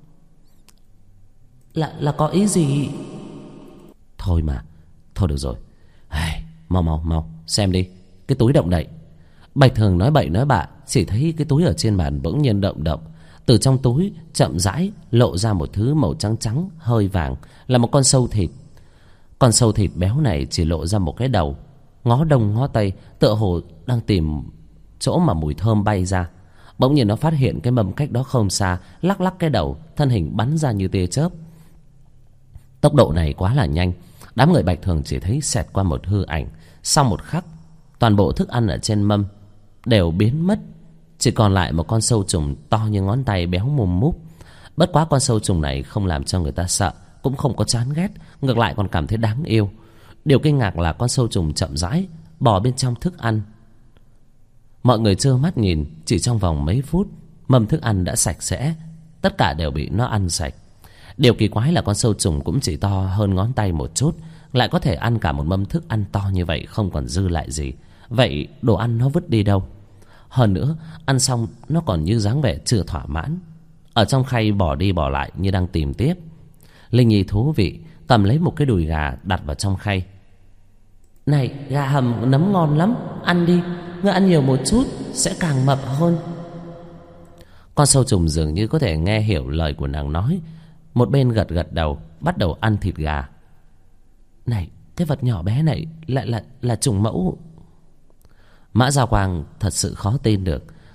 Là có ý gì? Thôi mà, thôi được rồi. Mau xem đi, cái túi động đậy. Bạch Thường nói bậy nói bạ, chỉ thấy cái túi ở trên bàn bỗng nhiên động. Từ trong túi chậm rãi lộ ra một thứ màu trắng trắng hơi vàng, là một con sâu thịt. Con sâu thịt béo này chỉ lộ ra một cái đầu, ngó đông ngó tây, tựa hồ đang tìm chỗ mà mùi thơm bay ra. Bỗng nhiên nó phát hiện cái mâm cách đó không xa, lắc lắc cái đầu, thân hình bắn ra như tia chớp. Tốc độ này quá là nhanh. Đám người Bạch Thường chỉ thấy xẹt qua một hư ảnh. Sau một khắc, toàn bộ thức ăn ở trên mâm đều biến mất, chỉ còn lại một con sâu trùng to như ngón tay, béo mùm múp. Bất quá con sâu trùng này không làm cho người ta sợ, cũng không có chán ghét, ngược lại còn cảm thấy đáng yêu. Điều kinh ngạc là con sâu trùng chậm rãi bò bên trong thức ăn. Mọi người trơ mắt nhìn, chỉ trong vòng mấy phút, mâm thức ăn đã sạch sẽ, tất cả đều bị nó ăn sạch. Điều kỳ quái là con sâu trùng cũng chỉ to hơn ngón tay một chút, lại có thể ăn cả một mâm thức ăn to như vậy, không còn dư lại gì. Vậy đồ ăn nó vứt đi đâu? Hơn nữa, ăn xong nó còn như dáng vẻ chưa thỏa mãn, ở trong khay bỏ đi bỏ lại như đang tìm tiếp. Linh Nhi thú vị cầm lấy một cái đùi gà đặt vào trong khay. Này, gà hầm nấm ngon lắm, ăn đi, ngươi ăn nhiều một chút sẽ càng mập hơn. Con sâu trùng dường như có thể nghe hiểu lời của nàng nói, một bên gật đầu, bắt đầu ăn thịt gà. Này, cái vật nhỏ bé này lại là trùng mẫu. Mã Gia Quang thật sự khó tin được,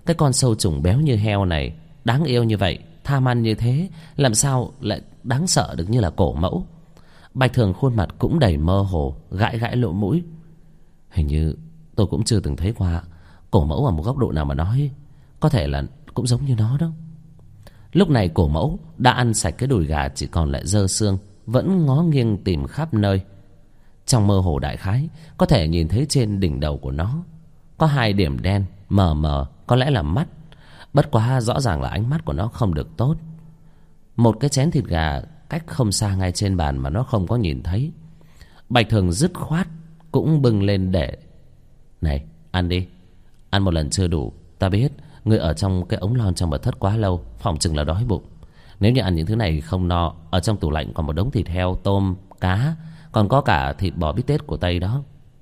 Cái con sâu trùng béo như heo này, đáng yêu như vậy, tham ăn như thế, làm sao lại đáng sợ được như là Cổ Mẫu. Bạch Thường khuôn mặt cũng đầy mơ hồ, gãi gãi lỗ mũi. Hình như tôi cũng chưa từng thấy qua Cổ Mẫu ở một góc độ nào mà nói. Có thể là cũng giống như nó đó. Lúc này Cổ Mẫu đã ăn sạch cái đùi gà, chỉ còn lại dơ xương, vẫn ngó nghiêng tìm khắp nơi. Trong mơ hồ đại khái có thể nhìn thấy trên đỉnh đầu của nó có 2 điểm đen mờ mờ, có lẽ là mắt. Bất quá rõ ràng là ánh mắt của nó không được tốt. Một cái chén thịt gà cách không xa ngay trên bàn mà nó không có nhìn thấy. Bạch Thường dứt khoát cũng bưng lên để: "Này, ăn đi. Ăn một lần chưa đủ. Ta biết ngươi ở trong cái ống lon trong mật thất quá lâu, phòng chừng là đói bụng. Nếu như ăn những thứ này không no, ở trong tủ lạnh còn một đống thịt heo, tôm, cá, còn có cả thịt bò bít tết của Tây đó."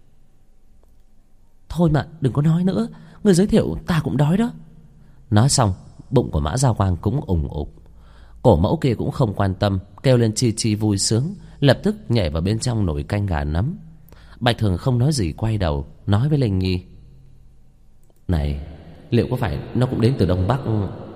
"Thôi mà đừng có nói nữa, người giới thiệu ta cũng đói đó." Nói xong, bụng của Mã Giao Quang cũng ủng ục. Cổ Mẫu kia cũng không quan tâm, kêu lên chi chi vui sướng, lập tức nhảy vào bên trong nồi canh gà nấm. Bạch Thường không nói gì, quay đầu nói với Linh Nhi: "Này, liệu có phải nó cũng đến từ Đông Bắc?"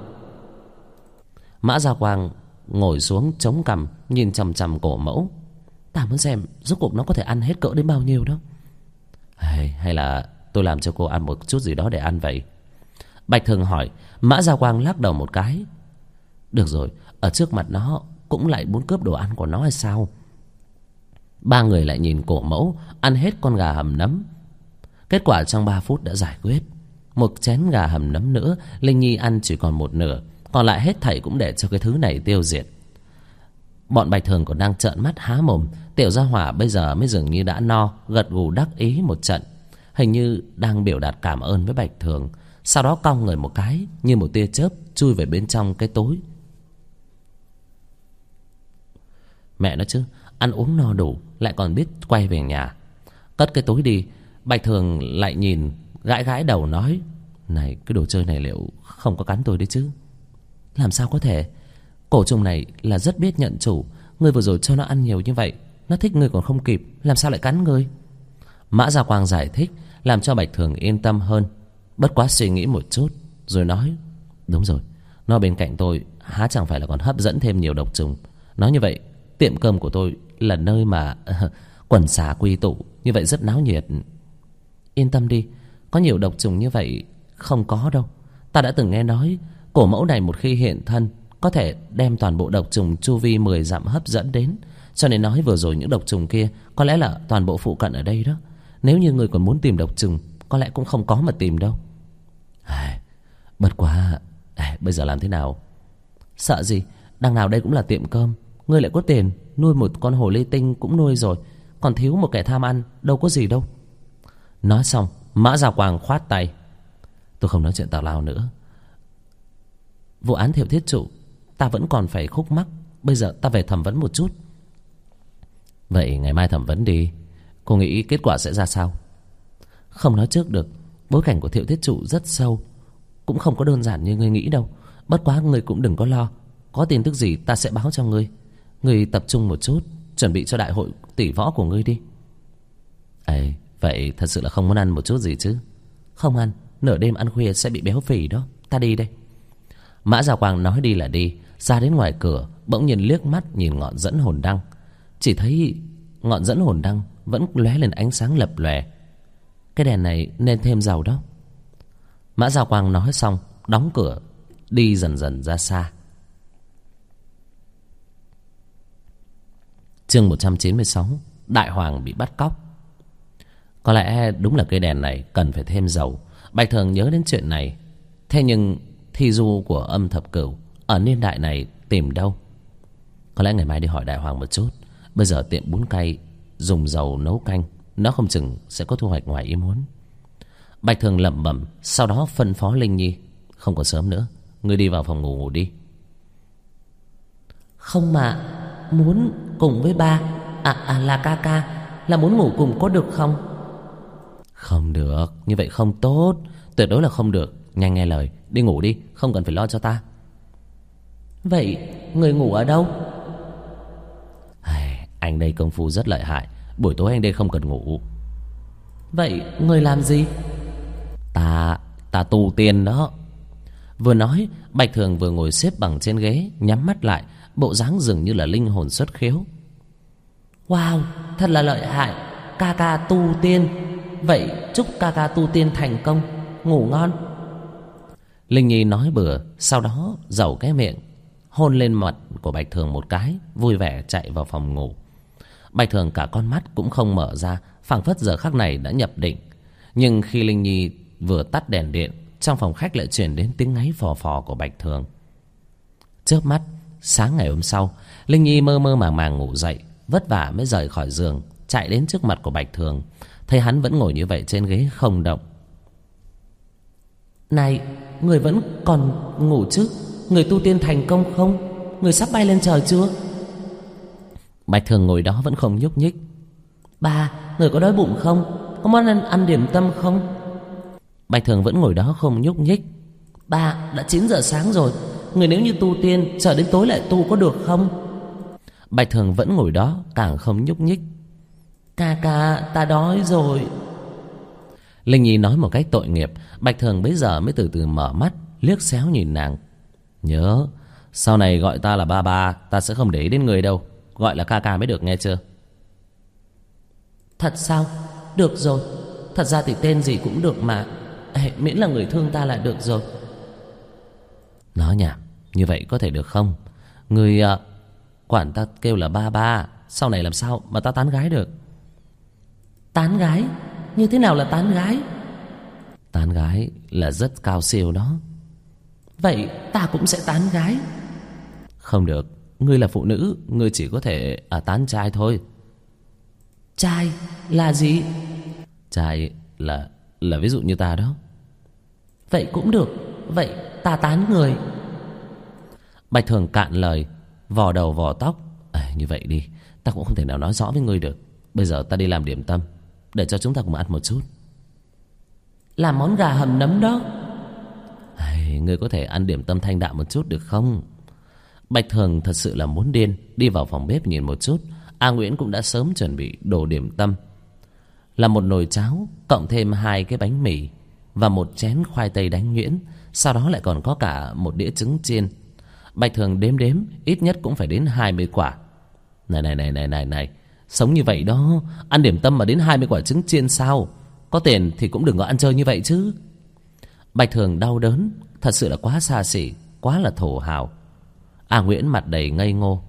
Mã Giao Quang ngồi xuống chống cằm, nhìn chằm chằm Cổ Mẫu. "Ta muốn xem rốt cuộc nó có thể ăn hết cỡ đến bao nhiêu đó." Hay là tôi làm cho cô ăn một chút gì đó để ăn vậy?" Bạch Thường hỏi. Mã Giao Quang lắc đầu một cái: "Được rồi, ở trước mặt nó cũng lại muốn cướp đồ ăn của nó hay sao?" Ba người lại nhìn Cổ Mẫu ăn hết con gà hầm nấm. Kết quả trong 3 phút đã giải quyết. Một chén gà hầm nấm nữa, Linh Nhi ăn chỉ còn một nửa, còn lại hết thảy cũng để cho cái thứ này tiêu diệt. Bọn Bạch Thường còn đang trợn mắt há mồm. Tiểu gia hỏa bây giờ mới dường như đã no, gật gù đắc ý một trận, hình như đang biểu đạt cảm ơn với Bạch Thường. Sau đó cong người một cái, như một tia chớp chui về bên trong cái tối. Mẹ nó chứ, ăn uống no đủ lại còn biết quay về nhà. Cất cái túi đi, Bạch Thường lại nhìn, gãi gãi đầu nói: "Này, cái đồ chơi này liệu không có cắn tôi đấy chứ?" "Làm sao có thể? Cổ trùng này là rất biết nhận chủ. Ngươi vừa rồi cho nó ăn nhiều như vậy, nó thích ngươi còn không kịp, làm sao lại cắn ngươi?" Mã Gia Quang giải thích, làm cho Bạch Thường yên tâm hơn. Bất quá suy nghĩ một chút rồi nói: "Đúng rồi, nó bên cạnh tôi há chẳng phải là còn hấp dẫn thêm nhiều độc trùng. Nói như vậy, tiệm cơm của tôi là nơi mà quần xà quy tụ, như vậy rất náo nhiệt." "Yên tâm đi, có nhiều độc trùng như vậy không có đâu. Ta đã từng nghe nói Cổ Mẫu này một khi hiện thân có thể đem toàn bộ độc trùng chu vi 10 dặm hấp dẫn đến. Cho nên nói vừa rồi những độc trùng kia có lẽ là toàn bộ phụ cận ở đây đó. Nếu như người còn muốn tìm độc trùng, có lẽ cũng không có mà tìm đâu." Bất quá bây giờ làm thế nào?" "Sợ gì, đằng nào đây cũng là tiệm cơm. Ngươi lại có tiền, nuôi một con hồ ly tinh cũng nuôi rồi, còn thiếu một kẻ tham ăn, đâu có gì đâu." Nói xong, Mã Gia Quang khoát tay: "Tôi không nói chuyện tào lao nữa. Vụ án Thiệu Thiết Trụ ta vẫn còn phải khúc mắc. Bây giờ ta về thẩm vấn một chút." "Vậy ngày mai thẩm vấn đi. Cô nghĩ kết quả sẽ ra sao?" "Không nói trước được. Bối cảnh của Thiệu Thiết Trụ rất sâu, cũng không có đơn giản như ngươi nghĩ đâu. Bất quá ngươi cũng đừng có lo, có tin tức gì ta sẽ báo cho ngươi. Ngươi tập trung một chút, chuẩn bị cho đại hội tỷ võ của ngươi đi." Vậy thật sự là không muốn ăn một chút gì chứ?" "Không ăn, nửa đêm ăn khuya sẽ bị béo phì đó. Ta đi đây." Mã Gia Quang nói đi là đi. Ra đến ngoài cửa, bỗng nhiên liếc mắt nhìn ngọn dẫn hồn đăng. Chỉ thấy ngọn dẫn hồn đăng vẫn lóe lên ánh sáng lập lòe. "Cái đèn này nên thêm dầu đó." Mã Gia Quang nói xong, đóng cửa, đi dần dần ra xa. Chương 196: Đại Hoàng bị bắt cóc. Có lẽ đúng là cây đèn này cần phải thêm dầu. Bạch Thường nhớ đến chuyện này. Thế nhưng thi du của Âm Thập Cửu ở niên đại này tìm đâu? Có lẽ ngày mai đi hỏi Đại Hoàng một chút. Bây giờ tiệm bún cay dùng dầu nấu canh, nó không chừng sẽ có thu hoạch ngoài ý muốn. Bạch Thường lẩm bẩm, sau đó phân phó Linh Nhi: "Không còn sớm nữa, ngươi đi vào phòng ngủ đi." "Không mà, muốn cùng với ba, là ca ca, là muốn ngủ cùng có được không?" "Không được, như vậy không tốt, tuyệt đối là không được. Nhanh nghe lời, đi ngủ đi, không cần phải lo cho ta." "Vậy người ngủ ở đâu?" "Anh đây công phu rất lợi hại, buổi tối anh đây không cần ngủ." "Vậy người làm gì?" Ta tu tiên đó." Vừa nói, Bạch Thường vừa ngồi xếp bằng trên ghế, nhắm mắt lại, bộ dáng dường như là linh hồn xuất khiếu. Wow, thật là lợi hại, ca ca tu tiên. Vậy chúc ca ca tu tiên thành công, ngủ ngon. Linh Nhi nói bừa, sau đó dẩu cái miệng, hôn lên mặt của Bạch Thường một cái, vui vẻ chạy vào phòng ngủ. Bạch Thường cả con mắt cũng không mở ra, phảng phất giờ khắc này đã nhập định. Nhưng khi Linh Nhi vừa tắt đèn điện, trong phòng khách lại truyền đến tiếng ngáy phò phò của Bạch Thường. Chớp mắt, sáng ngày hôm sau, Linh Nhi mơ mơ màng màng ngủ dậy, vất vả mới rời khỏi giường, chạy đến trước mặt của Bạch Thường, thấy hắn vẫn ngồi như vậy trên ghế không động. Này, người vẫn còn ngủ chứ? Người tu tiên thành công không? Người sắp bay lên trời chưa? Bạch Thường ngồi đó vẫn không nhúc nhích. Ba, người có đói bụng không? Có món ăn điểm tâm không? Bạch Thường vẫn ngồi đó không nhúc nhích. Ba, đã 9 giờ sáng rồi, người nếu như tu tiên chờ đến tối lại tu có được không? Bạch Thường vẫn ngồi đó càng không nhúc nhích. Ca ca, ta đói rồi. Linh Nhi nói một cách tội nghiệp. Bạch Thường bấy giờ mới từ từ mở mắt, liếc xéo nhìn nàng. Nhớ, sau này gọi ta là ba ba, ta sẽ không để ý đến người đâu, gọi là ca ca mới được, nghe chưa? Thật sao? Được rồi. Thật ra thì tên gì cũng được mà. Miễn là người thương ta là được rồi. Nói nhảm, như vậy có thể được không? Người quản ta kêu là ba ba, sau này làm sao mà ta tán gái được? Tán gái? Như thế nào là tán gái? Tán gái là rất cao siêu đó. Vậy ta cũng sẽ tán gái. Không được, ngươi là phụ nữ, ngươi chỉ có thể tán trai thôi. Trai là gì? Trai là ví dụ như ta đó. Vậy cũng được, vậy ta tán người. Bạch Thường cạn lời, vò đầu vò tóc. Như vậy đi, ta cũng không thể nào nói rõ với ngươi được. Bây giờ ta đi làm điểm tâm, để cho chúng ta cùng ăn một chút. Làm món gà hầm nấm đó. Ngươi có thể ăn điểm tâm thanh đạm một chút được không? Bạch Thường thật sự là muốn điên, đi vào phòng bếp nhìn một chút. A Nguyễn cũng đã sớm chuẩn bị đồ điểm tâm, là một nồi cháo cộng thêm 2 cái bánh mì và một chén khoai tây đánh nhuyễn, sau đó lại còn có cả một đĩa trứng chiên. Bạch Thường đếm đếm ít nhất cũng phải đến 20 quả. Này, sống như vậy đó, ăn điểm tâm mà đến 20 quả trứng chiên sao? Có tiền thì cũng đừng có ăn chơi như vậy chứ. Bạch Thường đau đớn, thật sự là quá xa xỉ, quá là thổ hào. A Nguyễn mặt đầy ngây ngô.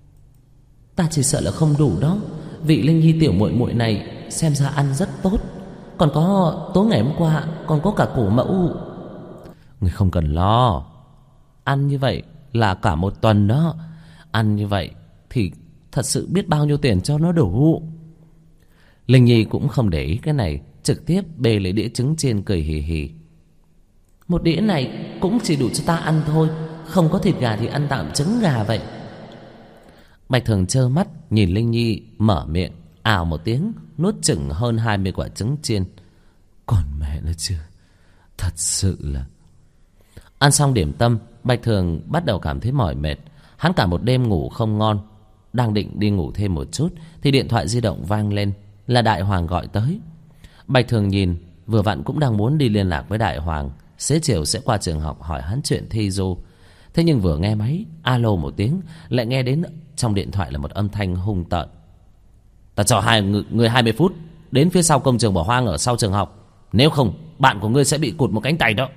Ta chỉ sợ là không đủ đó. Vị Linh Nhi tiểu muội muội này xem ra ăn rất tốt. Còn có tối ngày hôm qua còn có cả củ mẫu. Người không cần lo, ăn như vậy là cả một tuần đó. Ăn như vậy thì thật sự biết bao nhiêu tiền cho nó đủ. Linh Nhi cũng không để ý cái này, trực tiếp bê lấy đĩa trứng chiên cười hì hì. Một đĩa này cũng chỉ đủ cho ta ăn thôi, không có thịt gà thì ăn tạm trứng gà vậy. Bạch Thường trơ mắt nhìn Linh Nhi mở miệng ào một tiếng, nuốt chửng hơn 20 quả trứng chiên. Còn mẹ nó chứ, thật sự là. Ăn xong điểm tâm, Bạch Thường bắt đầu cảm thấy mỏi mệt. Hắn cả một đêm ngủ không ngon, đang định đi ngủ thêm một chút thì điện thoại di động vang lên, là Đại Hoàng gọi tới. Bạch Thường nhìn, vừa vặn cũng đang muốn đi liên lạc với Đại Hoàng, xế chiều sẽ qua trường học hỏi hắn chuyện thi du. Thế nhưng vừa nghe máy alo một tiếng, lại nghe đến trong điện thoại là một âm thanh hung tợn. Ta cho người 20 phút đến phía sau công trường bỏ hoang ở sau trường học, nếu không bạn của ngươi sẽ bị cụt một cánh tay đó.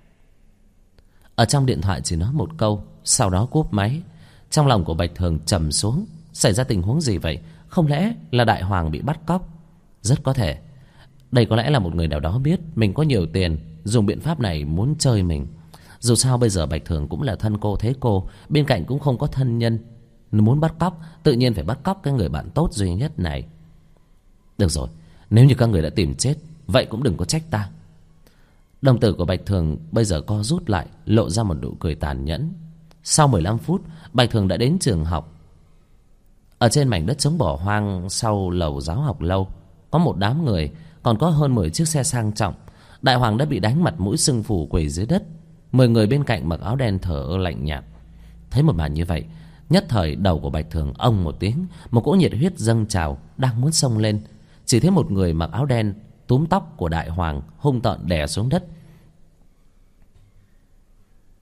Ở trong điện thoại chỉ nói một câu, sau đó cúp máy. Trong lòng của Bạch Thường trầm xuống. Xảy ra tình huống gì vậy? Không lẽ là Đại Hoàng bị bắt cóc? Rất có thể. Đây có lẽ là một người nào đó biết mình có nhiều tiền, dùng biện pháp này muốn chơi mình. Dù sao bây giờ Bạch Thường cũng là thân cô thế cô, bên cạnh cũng không có thân nhân. Muốn bắt cóc, tự nhiên phải bắt cóc cái người bạn tốt duy nhất này. Được rồi, nếu như các người đã tìm chết, vậy cũng đừng có trách ta. Đồng tử của Bạch Thường bây giờ co rút lại, lộ ra một nụ cười tàn nhẫn. Sau 15 phút, Bạch Thường đã đến trường học. Ở trên mảnh đất trống bỏ hoang sau lầu giáo học lâu, có một đám người, còn có hơn 10 chiếc xe sang trọng. Đại Hoàng đã bị đánh mặt mũi sưng phù quỳ dưới đất. 10 người bên cạnh mặc áo đen thở ơ lạnh nhạt. Thấy một màn như vậy, nhất thời đầu của Bạch Thường ông một tiếng, một cỗ nhiệt huyết dâng trào, đang muốn xông lên. Chỉ thấy một người mặc áo đen túm tóc của Đại Hoàng, hung tợn đè xuống đất.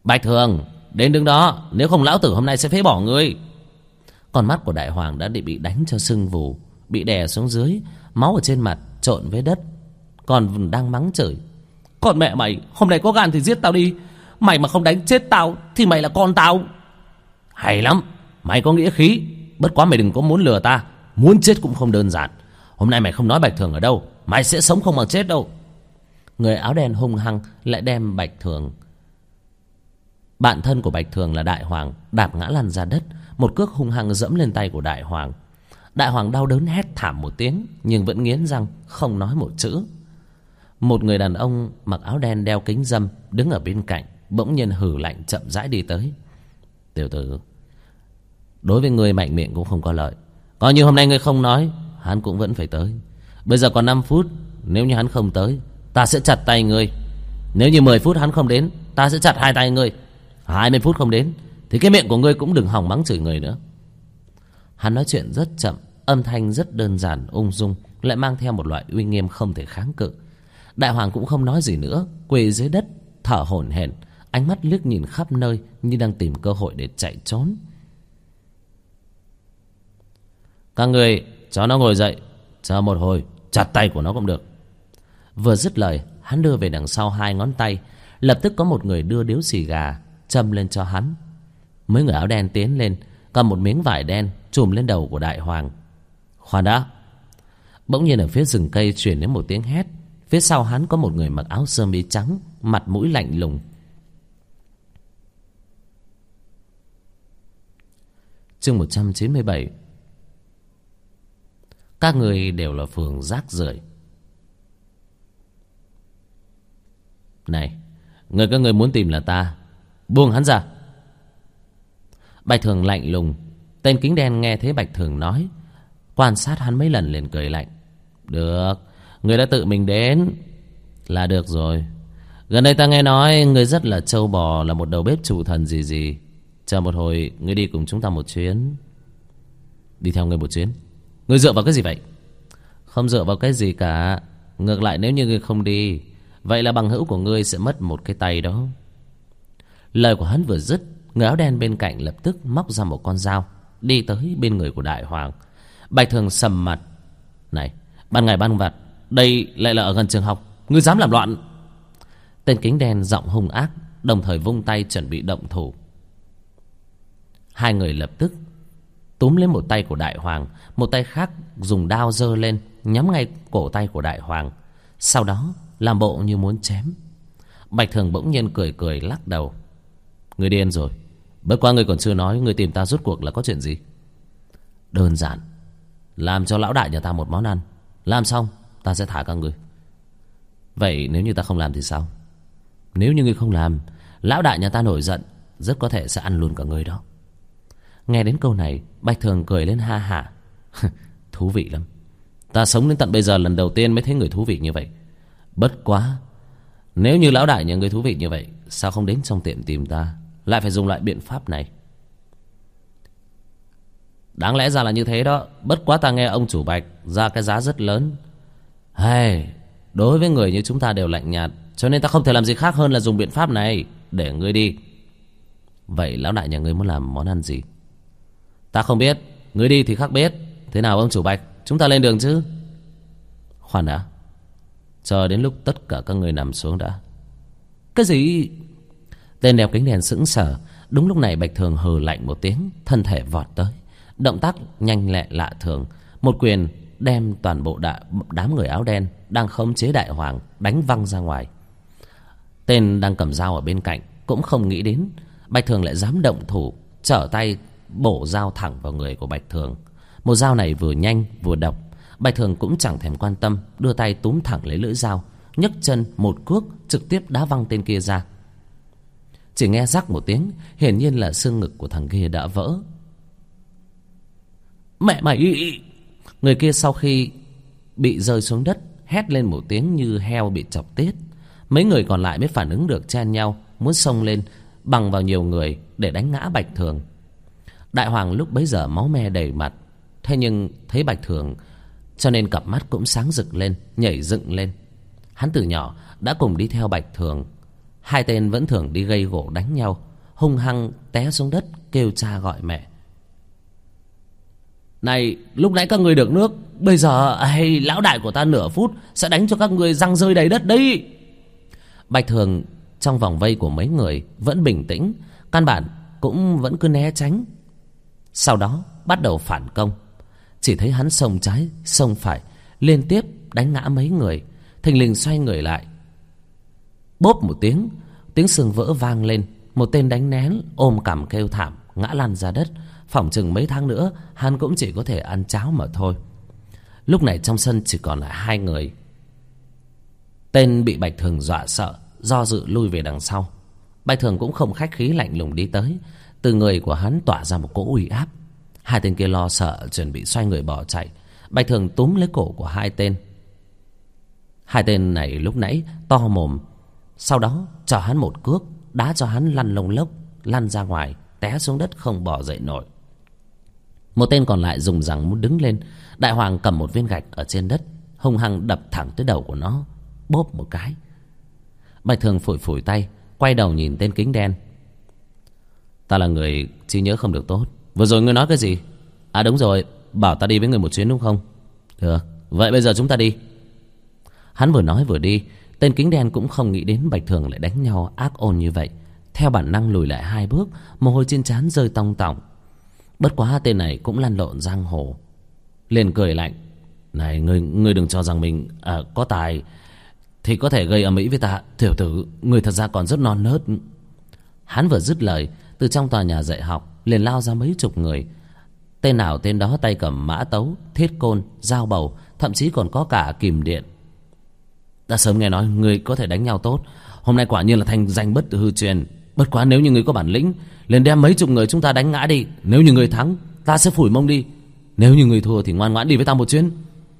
Bạch Thường, đến đứng đó, nếu không lão tử hôm nay sẽ phế bỏ ngươi. Con mắt của Đại Hoàng đã bị đánh cho sưng vù, bị đè xuống dưới, máu ở trên mặt trộn với đất, còn đang mắng chửi. Còn mẹ mày, hôm nay có gan thì giết tao đi. Mày mà không đánh chết tao thì mày là con tao. Hay lắm, mày có nghĩa khí. Bất quá mày đừng có muốn lừa ta. Muốn chết cũng không đơn giản. Hôm nay mày không nói Bạch Thường ở đâu, mày sẽ sống không bằng chết đâu. Người áo đen hung hăng lại đem Bạch Thường, bạn thân của Bạch Thường là Đại Hoàng, đạp ngã lăn ra đất. Một cước hung hăng dẫm lên tay của Đại Hoàng. Đại Hoàng đau đớn hét thảm một tiếng, nhưng vẫn nghiến răng không nói một chữ. Một người đàn ông mặc áo đen đeo kính râm đứng ở bên cạnh, bỗng nhiên hử lạnh chậm rãi đi tới. Tiểu tử, đối với người mạnh miệng cũng không có lợi. Coi như hôm nay ngươi không nói, hắn cũng vẫn phải tới. Bây giờ còn 5 phút, nếu như hắn không tới, ta sẽ chặt tay ngươi. Nếu như 10 phút hắn không đến, ta sẽ chặt 2 tay ngươi. 20 phút không đến thì cái miệng của ngươi cũng đừng hòng mắng chửi người nữa. Hắn nói chuyện rất chậm, âm thanh rất đơn giản ung dung, lại mang theo một loại uy nghiêm không thể kháng cự. Đại Hoàng cũng không nói gì nữa, quỳ dưới đất thở hổn hển, ánh mắt liếc nhìn khắp nơi như đang tìm cơ hội để chạy trốn. Các người cho nó ngồi dậy, chờ một hồi chặt tay của nó cũng được. Vừa dứt lời, hắn đưa về đằng sau 2 ngón tay. Lập tức có một người đưa điếu xì gà châm lên cho hắn. Mấy người áo đen tiến lên, cầm một miếng vải đen trùm lên đầu của Đại Hoàng. Khoan đã. Bỗng nhiên ở phía rừng cây truyền đến một tiếng hét. Phía sau hắn có một người mặc áo sơ mi trắng, mặt mũi lạnh lùng. Chương 197. Các người đều là phường rác rưởi. Này, người các người muốn tìm là ta, buông hắn ra. Bạch Thường lạnh lùng. Tên kính đen nghe thấy Bạch Thường nói, quan sát hắn mấy lần liền cười lạnh. Được, người đã tự mình đến là được rồi. Gần đây ta nghe nói người rất là trâu bò, là một đầu bếp chủ thần gì gì. Chờ một hồi, người đi cùng chúng ta một chuyến. Đi theo người một chuyến? Người dựa vào cái gì vậy? Không dựa vào cái gì cả. Ngược lại nếu như người không đi, vậy là bằng hữu của ngươi sẽ mất một cái tay đó. Lời của hắn vừa dứt, người áo đen bên cạnh lập tức móc ra một con dao, đi tới bên người của Đại Hoàng. Bạch Thường sầm mặt. Này, ban ngày ban mặt, đây lại là ở gần trường học, ngươi dám làm loạn? Tên kính đen giọng hung ác, đồng thời vung tay chuẩn bị động thủ. 2 người lập tức túm lấy một tay của Đại Hoàng, một tay khác dùng đao giơ lên nhắm ngay cổ tay của Đại Hoàng, sau đó làm bộ như muốn chém. Bạch Thường bỗng nhiên cười cười lắc đầu. Ngươi điên rồi. Bất quá ngươi còn chưa nói ngươi tìm ta rốt cuộc là có chuyện gì. Đơn giản, làm cho lão đại nhà ta một món ăn, làm xong ta sẽ thả các ngươi. Vậy nếu như ta không làm thì sao? Nếu như ngươi không làm, lão đại nhà ta nổi giận, rất có thể sẽ ăn luôn cả ngươi đó. Nghe đến câu này, Bạch Thường cười lên ha hả. Thú vị lắm. Ta sống đến tận bây giờ lần đầu tiên mới thấy người thú vị như vậy. Bất quá, nếu như lão đại nhà người thú vị như vậy, sao không đến trong tiệm tìm ta, lại phải dùng loại biện pháp này? Đáng lẽ ra là như thế đó. Bất quá ta nghe ông chủ Bạch ra cái giá rất lớn. Hey, đối với người như chúng ta đều lạnh nhạt, cho nên ta không thể làm gì khác hơn là dùng biện pháp này để ngươi đi. Vậy lão đại nhà ngươi muốn làm món ăn gì? Ta không biết, ngươi đi thì khác biết. Thế nào ông chủ Bạch, chúng ta lên đường chứ? Khoan đã, chờ đến lúc tất cả các người nằm xuống đã. Cái gì? Tên đeo kính đen sững sờ. Đúng lúc này Bạch Thường hừ lạnh một tiếng, thân thể vọt tới, động tác nhanh lẹ lạ thường, một quyền đem toàn bộ đám người áo đen đang khống chế Đại Hoàng đánh văng ra ngoài. Tên đang cầm dao ở bên cạnh cũng không nghĩ đến Bạch Thường lại dám động thủ, trở tay bổ dao thẳng vào người của Bạch Thường. Một dao này vừa nhanh vừa độc. Bạch Thường cũng chẳng thèm quan tâm, đưa tay túm thẳng lấy lưỡi dao, nhấc chân một cước trực tiếp đá văng tên kia ra. Chỉ nghe rắc một tiếng, hiển nhiên là xương ngực của thằng kia đã vỡ. Mẹ mày! Người kia sau khi bị rơi xuống đất hét lên một tiếng như heo bị chọc tiết. Mấy người còn lại mới phản ứng được, chen nhau muốn xông lên bằng vào nhiều người để đánh ngã Bạch Thường. Đại Hoàng lúc bấy giờ máu me đầy mặt, thế nhưng thấy Bạch Thường cho nên cặp mắt cũng sáng rực lên, nhảy dựng lên. Hắn từ nhỏ đã cùng đi theo Bạch Thường, Hai tên vẫn thường đi gây gổ đánh nhau, hung hăng té xuống đất kêu cha gọi mẹ. Này, lúc nãy các người được nước, bây giờ hay lão đại của ta nửa phút sẽ đánh cho các người răng rơi đầy đất đấy. Bạch Thường trong vòng vây của mấy người vẫn bình tĩnh, căn bản cũng vẫn cứ né tránh. Sau đó bắt đầu phản công. Chỉ thấy hắn xông trái xông phải, liên tiếp đánh ngã mấy người. Thình lình xoay người lại, bốp một tiếng, tiếng xương vỡ vang lên. Một tên đánh nén ôm cằm kêu thảm, ngã lăn ra đất. Phỏng chừng mấy tháng nữa hắn cũng chỉ có thể ăn cháo mà thôi. Lúc này trong sân chỉ còn lại hai người. Tên bị Bạch Thường dọa sợ, do dự lui về đằng sau. Bạch Thường cũng không khách khí, lạnh lùng đi tới. Từ người của hắn tỏa ra một cỗ uy áp. Hai tên kia lo sợ chuẩn bị xoay người bỏ chạy. Bạch Thường túm lấy cổ của hai tên. Hai tên này lúc nãy to mồm, sau đó cho hắn một cước, đá cho hắn lăn lông lốc, lăn ra ngoài, té xuống đất không bò dậy nổi. Một tên còn lại dùng rằng muốn đứng lên. Đại Hoàng cầm một viên gạch ở trên đất, hung hăng đập thẳng tới đầu của nó, bốp một cái. Bạch Thường phủi phủi tay, quay đầu nhìn tên kính đen. Ta là người trí nhớ không được tốt. Vừa rồi ngươi nói cái gì? À đúng rồi, bảo ta đi với người một chuyến đúng không? Được, vậy bây giờ chúng ta đi. Hắn vừa nói vừa đi. Tên kính đen cũng không nghĩ đến Bạch Thường lại đánh nhau ác ôn như vậy. Theo bản năng lùi lại hai bước, mồ hôi trên trán rơi tong tỏng. Bất quá tên này cũng lăn lộn giang hồ, liền cười lạnh. Này, ngươi đừng cho rằng mình có tài thì có thể gây ầm ĩ với ta. Tiểu tử, ngươi thật ra còn rất non nớt. Hắn vừa dứt lời, từ trong tòa nhà dạy học liền lao ra mấy chục người. Tên nào tên đó tay cầm mã tấu, thiết côn, dao bầu, thậm chí còn có cả kìm điện. Ta sớm nghe nói ngươi có thể đánh nhau tốt, hôm nay quả nhiên là thành danh bất hư truyền. Bất quá nếu như ngươi có bản lĩnh, liền đem mấy chục người chúng ta đánh ngã đi. Nếu như ngươi thắng, ta sẽ phủi mông đi. Nếu như ngươi thua thì ngoan ngoãn đi với ta một chuyến.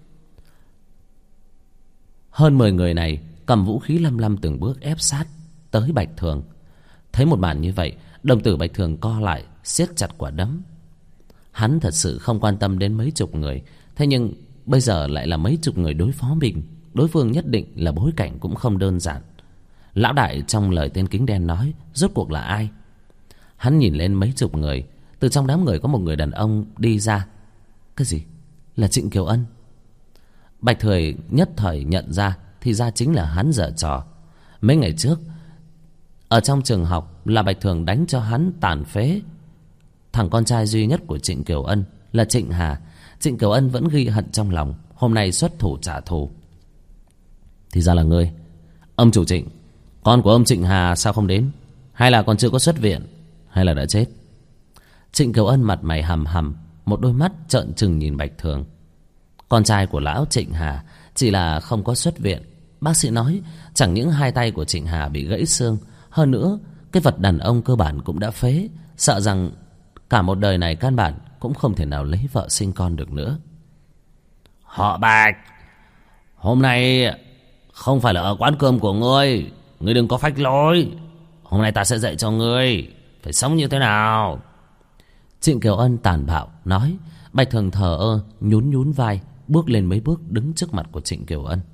Hơn 10 người này cầm vũ khí lăm lăm từng bước ép sát tới Bạch Thường. Thấy một màn như vậy, đồng tử Bạch Thường co lại, siết chặt quả đấm. Hắn thật sự không quan tâm đến mấy chục người. Thế nhưng bây giờ lại là mấy chục người đối phó mình. Đối phương nhất định là bối cảnh cũng không đơn giản. Lão đại trong lời tên kính đen nói rốt cuộc là ai? Hắn nhìn lên mấy chục người. Từ trong đám người có một người đàn ông đi ra. Cái gì? Là Trịnh Kiều Ân. Bạch Thời nhất thời nhận ra, thì ra chính là hắn giở trò. Mấy ngày trước ở trong trường học là Bạch Thường đánh cho hắn tàn phế. Thằng con trai duy nhất của Trịnh Kiều Ân là Trịnh Hà. Trịnh Kiều Ân vẫn ghi hận trong lòng, hôm nay xuất thủ trả thù. Thì ra là ngươi. Ông chủ Trịnh, con của ông Trịnh Hà sao không đến? Hay là còn chưa có xuất viện? Hay là đã chết? Trịnh Kiều Ân mặt mày hầm hầm, một đôi mắt trợn trừng nhìn Bạch Thường. Con trai của lão Trịnh Hà chỉ là không có xuất viện. Bác sĩ nói chẳng những hai tay của Trịnh Hà bị gãy xương, hơn nữa cái vật đàn ông cơ bản cũng đã phế. Sợ rằng cả một đời này căn bản cũng không thể nào lấy vợ sinh con được nữa. Họ Bạch, hôm nay không phải là ở quán cơm của ngươi. Ngươi đừng có phách lối. Hôm nay ta sẽ dạy cho ngươi phải sống như thế nào. Trịnh Kiều Ân tàn bạo nói. Bạch Thường thờ ơ nhún nhún vai, bước lên mấy bước đứng trước mặt của Trịnh Kiều Ân.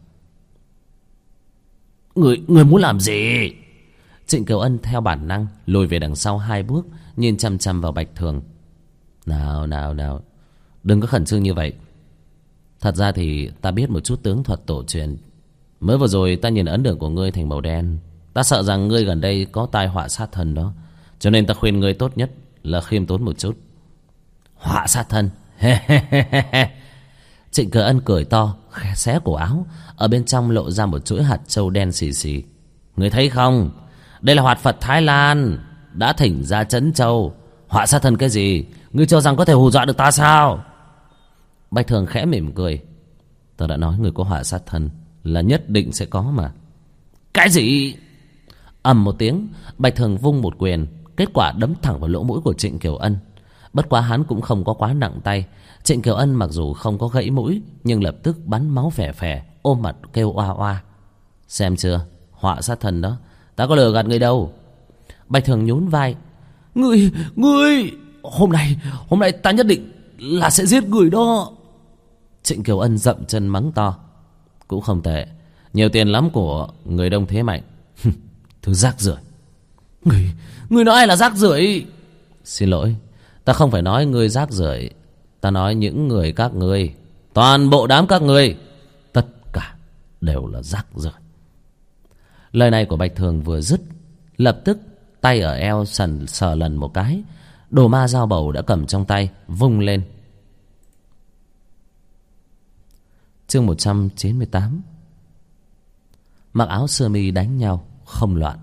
Ngươi muốn làm gì? Trịnh Kiều Ân theo bản năng lùi về đằng sau hai bước, nhìn chằm chằm vào Bạch Thường. Nào, đừng có khẩn trương như vậy. Thật ra thì ta biết một chút tướng thuật tổ truyền. Mới vừa rồi ta nhìn ấn đường của ngươi thành màu đen, ta sợ rằng ngươi gần đây có tai họa sát thân đó. Cho nên ta khuyên ngươi tốt nhất là khiêm tốn một chút. Họa sát thân? Trịnh Kiều Ân cười to, xé cổ áo, ở bên trong lộ ra một chuỗi hạt châu đen xì xì. Ngươi thấy không? Đây là hoạt Phật Thái Lan đã thỉnh ra trấn châu. Họa sát thân cái gì? Ngươi cho rằng có thể hù dọa được ta sao? Bạch Thường khẽ mỉm cười. Ta đã nói người có họa sát thân là nhất định sẽ có mà. Cái gì? Ầm một tiếng, Bạch Thường vung một quyền, kết quả đấm thẳng vào lỗ mũi của Trịnh Kiều Ân. Bất quá hắn cũng không có quá nặng tay. Trịnh Kiều Ân mặc dù không có gãy mũi, nhưng lập tức bắn máu phè phè, ôm mặt kêu oa oa. Xem chưa, họa sát thân đó, ta có lừa gạt ngươi đâu. Bạch Thường nhún vai. Ngươi hôm nay ta nhất định là sẽ giết người đó. Trịnh Kiều Ân dậm chân mắng to. Cũng không tệ, nhiều tiền lắm của người đông thế mạnh. Thứ rác rưởi. Người nói ai là rác rưởi? Xin lỗi, ta không phải nói ngươi rác rưởi. Ta nói những người các ngươi, toàn bộ đám các ngươi, tất cả đều là rác rưởi. Lời này của Bạch Thường vừa dứt, lập tức tay ở eo sờ lần một cái, đồ ma dao bầu đã cầm trong tay vung lên. Chương 198. Mặc áo sơ mi đánh nhau không loạn.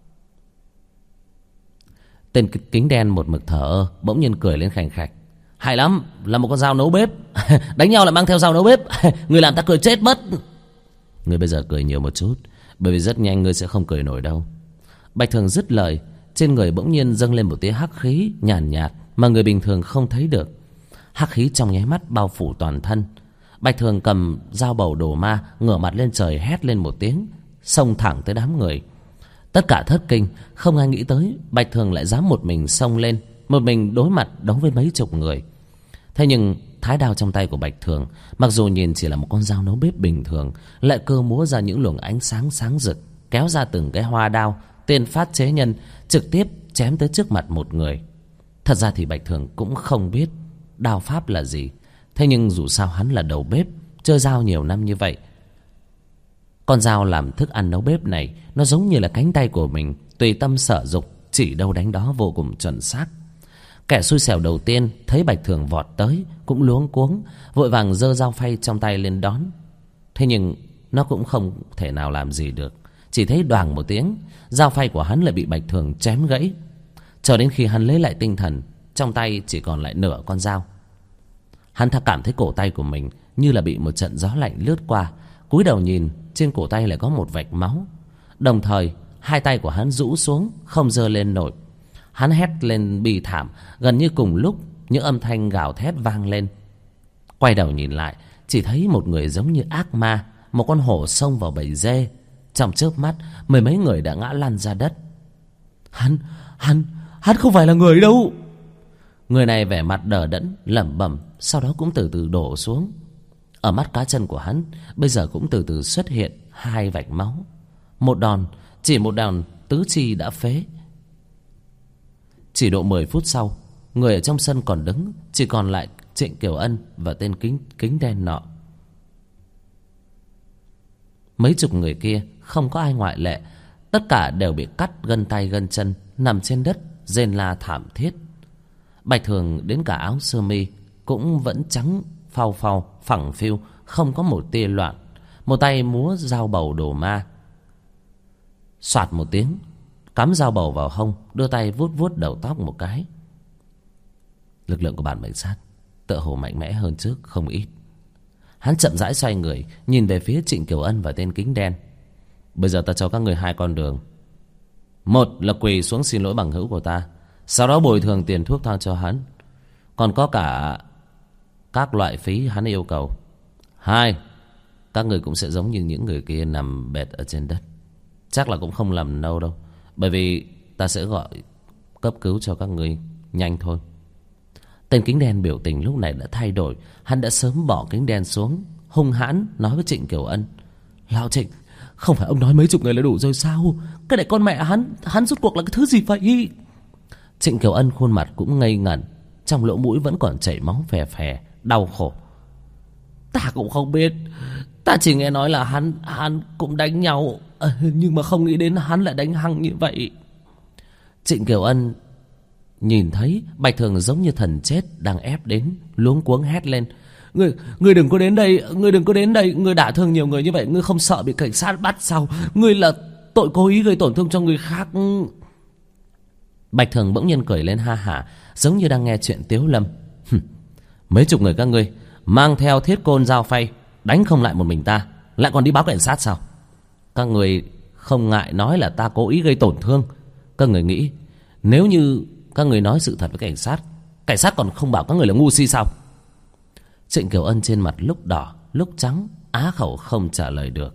Tên kính đen một mực thở ơ bỗng nhiên cười lên khành khạch. Hay lắm, là một con dao nấu bếp. Đánh nhau lại mang theo dao nấu bếp. Người làm ta cười chết mất. Người bây giờ cười nhiều một chút, bởi vì rất nhanh ngươi sẽ không cười nổi đâu. Bạch Thường dứt lời, trên người bỗng nhiên dâng lên một tia hắc khí nhàn nhạt mà người bình thường không thấy được. Hắc khí trong nháy mắt bao phủ toàn thân. Bạch Thường cầm dao bầu đồ ma, ngửa mặt lên trời hét lên một tiếng, xông thẳng tới đám người. Tất cả thất kinh, không ai nghĩ tới Bạch Thường lại dám một mình xông lên, một mình đối mặt đấu với mấy chục người. Thế nhưng thái đao trong tay của Bạch Thường, mặc dù nhìn chỉ là một con dao nấu bếp bình thường, lại cơ múa ra những luồng ánh sáng sáng rực, kéo ra từng cái hoa đao tiên phát chế nhân, trực tiếp chém tới trước mặt một người. Thật ra thì Bạch Thường cũng không biết đao pháp là gì, thế nhưng dù sao hắn là đầu bếp, chơi dao nhiều năm như vậy. Con dao làm thức ăn nấu bếp này, nó giống như là cánh tay của mình, tùy tâm sở dục, chỉ đâu đánh đó vô cùng chuẩn xác. Kẻ xui xẻo đầu tiên thấy Bạch Thường vọt tới cũng luống cuống, vội vàng giơ dao phay trong tay lên đón. Thế nhưng nó cũng không thể nào làm gì được, chỉ thấy đoàng một tiếng, dao phay của hắn lại bị Bạch Thường chém gãy. Cho đến khi hắn lấy lại tinh thần, trong tay chỉ còn lại nửa con dao. Hắn ta cảm thấy cổ tay của mình như là bị một trận gió lạnh lướt qua, cúi đầu nhìn, trên cổ tay lại có một vạch máu. Đồng thời hai tay của hắn rũ xuống, không giơ lên nổi. Hắn hét lên bi thảm. Gần như cùng lúc những âm thanh gào thét vang lên. Quay đầu nhìn lại, chỉ thấy một người giống như ác ma, một con hổ xông vào bầy dê. Trong chớp mắt, mười mấy người đã ngã lăn ra đất. Hắn không phải là người đâu. Người này vẻ mặt đờ đẫn lẩm bẩm, sau đó cũng từ từ đổ xuống. Ở mắt cá chân của hắn bây giờ cũng từ từ xuất hiện hai vạch máu. Chỉ một đòn tứ chi đã phế. Chỉ độ 10 phút sau, người ở trong sân còn đứng, chỉ còn lại Trịnh Kiều Ân và tên kính đen nọ. Mấy chục người kia không có ai ngoại lệ, tất cả đều bị cắt gân tay gân chân, nằm trên đất rên la thảm thiết. Bạch Thường đến cả áo sơ mi cũng vẫn trắng phau phau phẳng phiu, không có một tia loạn. Một tay múa dao bầu đồ ma, soạt một tiếng cắm dao bầu vào hông, đưa tay vuốt vuốt đầu tóc một cái. Lực lượng của bản mệnh sát tựa hồ mạnh mẽ hơn trước không ít. Hắn chậm rãi xoay người, nhìn về phía Trịnh Kiều Ân và tên kính đen. Bây giờ ta cho các người hai con đường. Một là quỳ xuống xin lỗi bằng hữu của ta, sau đó bồi thường tiền thuốc thang cho hắn, còn có cả các loại phí hắn yêu cầu. Hai, các người cũng sẽ giống như những người kia nằm bệt ở trên đất. Chắc là cũng không làm lâu đâu, bởi vì ta sẽ gọi cấp cứu cho các người nhanh thôi. Tên kính đen biểu tình lúc này đã thay đổi. Hắn đã sớm bỏ kính đen xuống, hung hãn nói với Trịnh Kiều Ân. Lão Trịnh, không phải ông nói mấy chục người là đủ rồi sao? Cái này con mẹ hắn rốt cuộc là cái thứ gì vậy? Trịnh Kiều Ân khuôn mặt cũng ngây ngẩn, trong lỗ mũi vẫn còn chảy máu phè phè, đau khổ. Ta cũng không biết, ta chỉ nghe nói là hắn cũng đánh nhau, nhưng mà không nghĩ đến hắn lại đánh hăng như vậy. Trịnh Kiều Ân nhìn thấy Bạch Thường giống như thần chết đang ép đến, luống cuống hét lên. Ngươi đừng có đến đây, ngươi đừng có đến đây, ngươi đả thương nhiều người như vậy, ngươi không sợ bị cảnh sát bắt sao? Ngươi là tội cố ý gây tổn thương cho người khác. Bạch Thường bỗng nhiên cười lên ha hả, giống như đang nghe chuyện tiếu lâm. Mấy chục người các ngươi mang theo thiết côn dao phay, đánh không lại một mình ta, lại còn đi báo cảnh sát sao? Các người không ngại nói là ta cố ý gây tổn thương. Các người nghĩ nếu như các người nói sự thật với cảnh sát còn không bảo các người là ngu si sao? Trịnh Kiều Ân trên mặt lúc đỏ lúc trắng, á khẩu không trả lời được.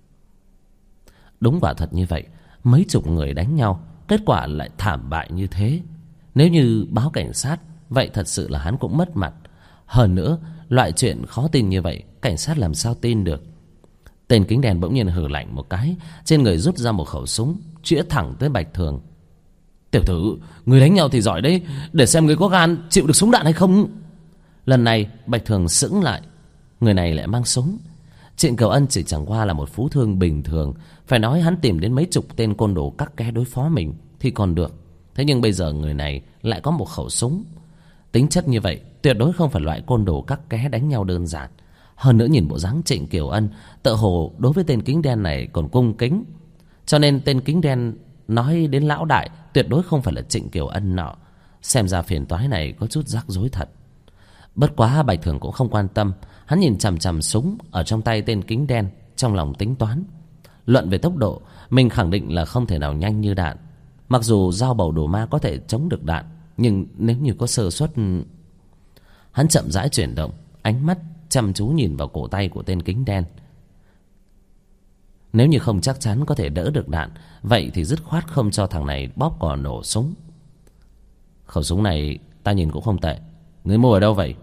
Đúng quả thật như vậy, mấy chục người đánh nhau, kết quả lại thảm bại như thế. Nếu như báo cảnh sát, vậy thật sự là hắn cũng mất mặt. Hơn nữa, loại chuyện khó tin như vậy, cảnh sát làm sao tin được? Tên kính đen bỗng nhiên hừ lạnh một cái, trên người rút ra một khẩu súng, chĩa thẳng tới Bạch Thường. Tiểu tử, người đánh nhau thì giỏi đấy, để xem người có gan chịu được súng đạn hay không. Lần này Bạch Thường sững lại, người này lại mang súng. Trịnh Kiều Ân chỉ chẳng qua là một phú thương bình thường, phải nói hắn tìm đến mấy chục tên côn đồ cắt ké đối phó mình thì còn được. Thế nhưng bây giờ người này lại có một khẩu súng. Tính chất như vậy tuyệt đối không phải loại côn đồ cắt ké đánh nhau đơn giản. Hơn nữa nhìn bộ dáng Trịnh Kiều Ân tựa hồ đối với tên kính đen này còn cung kính, cho nên tên kính đen nói đến lão đại tuyệt đối không phải là Trịnh Kiều Ân nọ. Xem ra phiền toái này có chút rắc rối thật. Bất quá Bạch Thường cũng không quan tâm. Hắn nhìn chằm chằm súng ở trong tay tên kính đen, trong lòng tính toán. Luận về tốc độ, mình khẳng định là không thể nào nhanh như đạn. Mặc dù dao bầu đồ ma có thể chống được đạn, nhưng nếu như có sơ suất... Hắn chậm rãi chuyển động, ánh mắt chăm chú nhìn vào cổ tay của tên kính đen. Nếu như không chắc chắn có thể đỡ được đạn, vậy thì dứt khoát không cho thằng này bóp cò nổ súng. Khẩu súng này ta nhìn cũng không tệ, ngươi mua ở đâu vậy?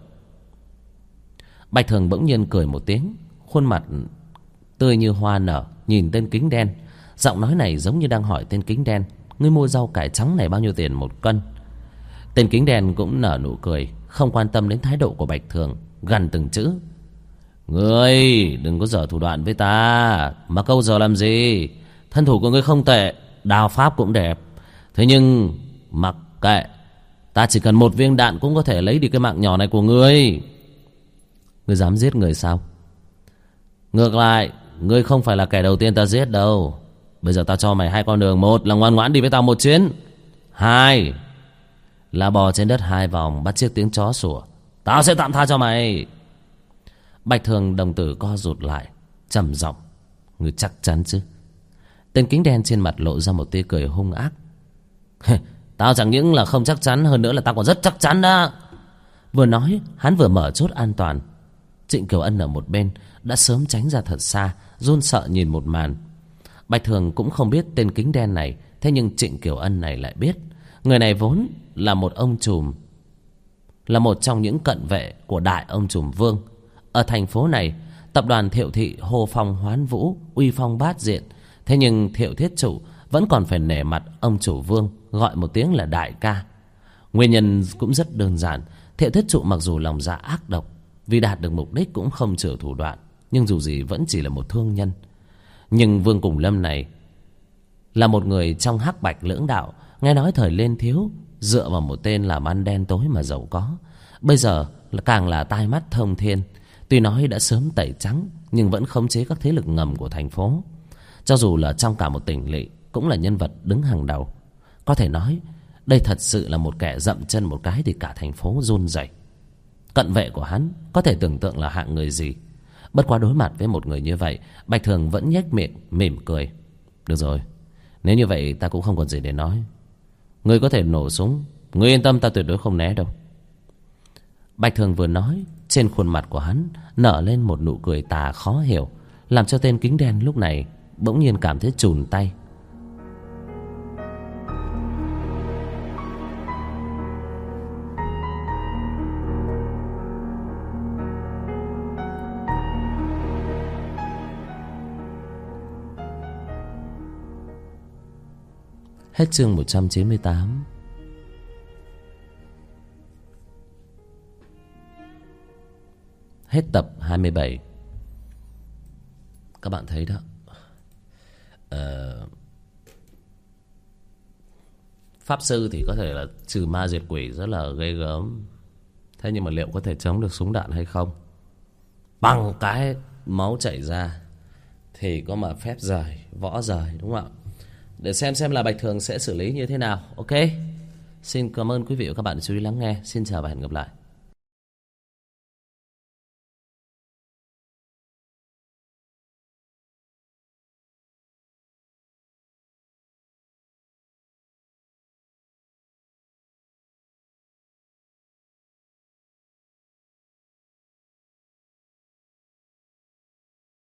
Bạch Thường bỗng nhiên cười một tiếng, khuôn mặt tươi như hoa nở, nhìn tên kính đen. Giọng nói này giống như đang hỏi tên kính đen: ngươi mua rau cải trắng này bao nhiêu tiền một cân? Tên kính đen cũng nở nụ cười, không quan tâm đến thái độ của Bạch Thường, gằn từng chữ: ngươi đừng có giở thủ đoạn với ta, mà câu giờ làm gì? Thân thủ của ngươi không tệ, đao pháp cũng đẹp, thế nhưng mặc kệ, ta chỉ cần một viên đạn cũng có thể lấy đi cái mạng nhỏ này của ngươi. Ngươi dám giết người sao? Ngược lại, ngươi không phải là kẻ đầu tiên ta giết đâu. Bây giờ ta cho mày hai con đường: một là ngoan ngoãn đi với tao một chuyến, hai là bò trên đất hai vòng bắt chiếc tiếng chó sủa, tao sẽ tạm tha cho mày. Bạch Thường đồng tử co rụt lại, trầm giọng: ngươi chắc chắn chứ? Tên kính đen trên mặt lộ ra một tia cười hung ác. Tao chẳng những là không chắc chắn, hơn nữa là tao còn rất chắc chắn đó. Vừa nói hắn vừa mở chốt an toàn. Trịnh Kiều Ân ở một bên đã sớm tránh ra thật xa, run sợ nhìn một màn. Bạch Thường cũng không biết tên kính đen này, thế nhưng Trịnh Kiều Ân này lại biết. Người này vốn là một ông trùm, là một trong những cận vệ của đại ông trùm Vương. Ở thành phố này, tập đoàn Thiệu Thị hô phong hoán vũ, uy phong bát diện. Thế nhưng Thiệu Thiết Chủ vẫn còn phải nể mặt ông chủ Vương, gọi một tiếng là đại ca. Nguyên nhân cũng rất đơn giản. Thiệu Thiết Chủ mặc dù lòng dạ ác độc, vì đạt được mục đích cũng không chừa thủ đoạn, nhưng dù gì vẫn chỉ là một thương nhân. Nhưng Vương Cùng Lâm này là một người trong hắc bạch lưỡng đạo, nghe nói thời lên thiếu dựa vào một tên làm ăn đen tối mà giàu có. Bây giờ càng là tai mắt thông thiên. Tuy nói đã sớm tẩy trắng, nhưng vẫn khống chế các thế lực ngầm của thành phố. Cho dù là trong cả một tỉnh lỵ, cũng là nhân vật đứng hàng đầu. Có thể nói đây thật sự là một kẻ dậm chân một cái thì cả thành phố run rẩy. Cận vệ của hắn có thể tưởng tượng là hạng người gì. Bất quá đối mặt với một người như vậy, Bạch Thường vẫn nhếch miệng mỉm cười. Được rồi, nếu như vậy ta cũng không còn gì để nói. Ngươi có thể nổ súng, ngươi yên tâm, ta tuyệt đối không né đâu. Bạch Thường vừa nói, trên khuôn mặt của hắn nở lên một nụ cười tà khó hiểu, làm cho tên kính đen lúc này bỗng nhiên cảm thấy chùn tay. Hết chương 198. Hết tập 27. Các bạn thấy đó, pháp sư thì có thể là trừ ma diệt quỷ rất là ghê gớm. Thế nhưng mà liệu có thể chống được súng đạn hay không? Bằng cái máu chảy ra thì có mà phép rời, võ rời, đúng không ạ? Để xem là Bạch Thường sẽ xử lý như thế nào. Ok, xin cảm ơn quý vị và các bạn chú ý lắng nghe. Xin chào và hẹn gặp lại.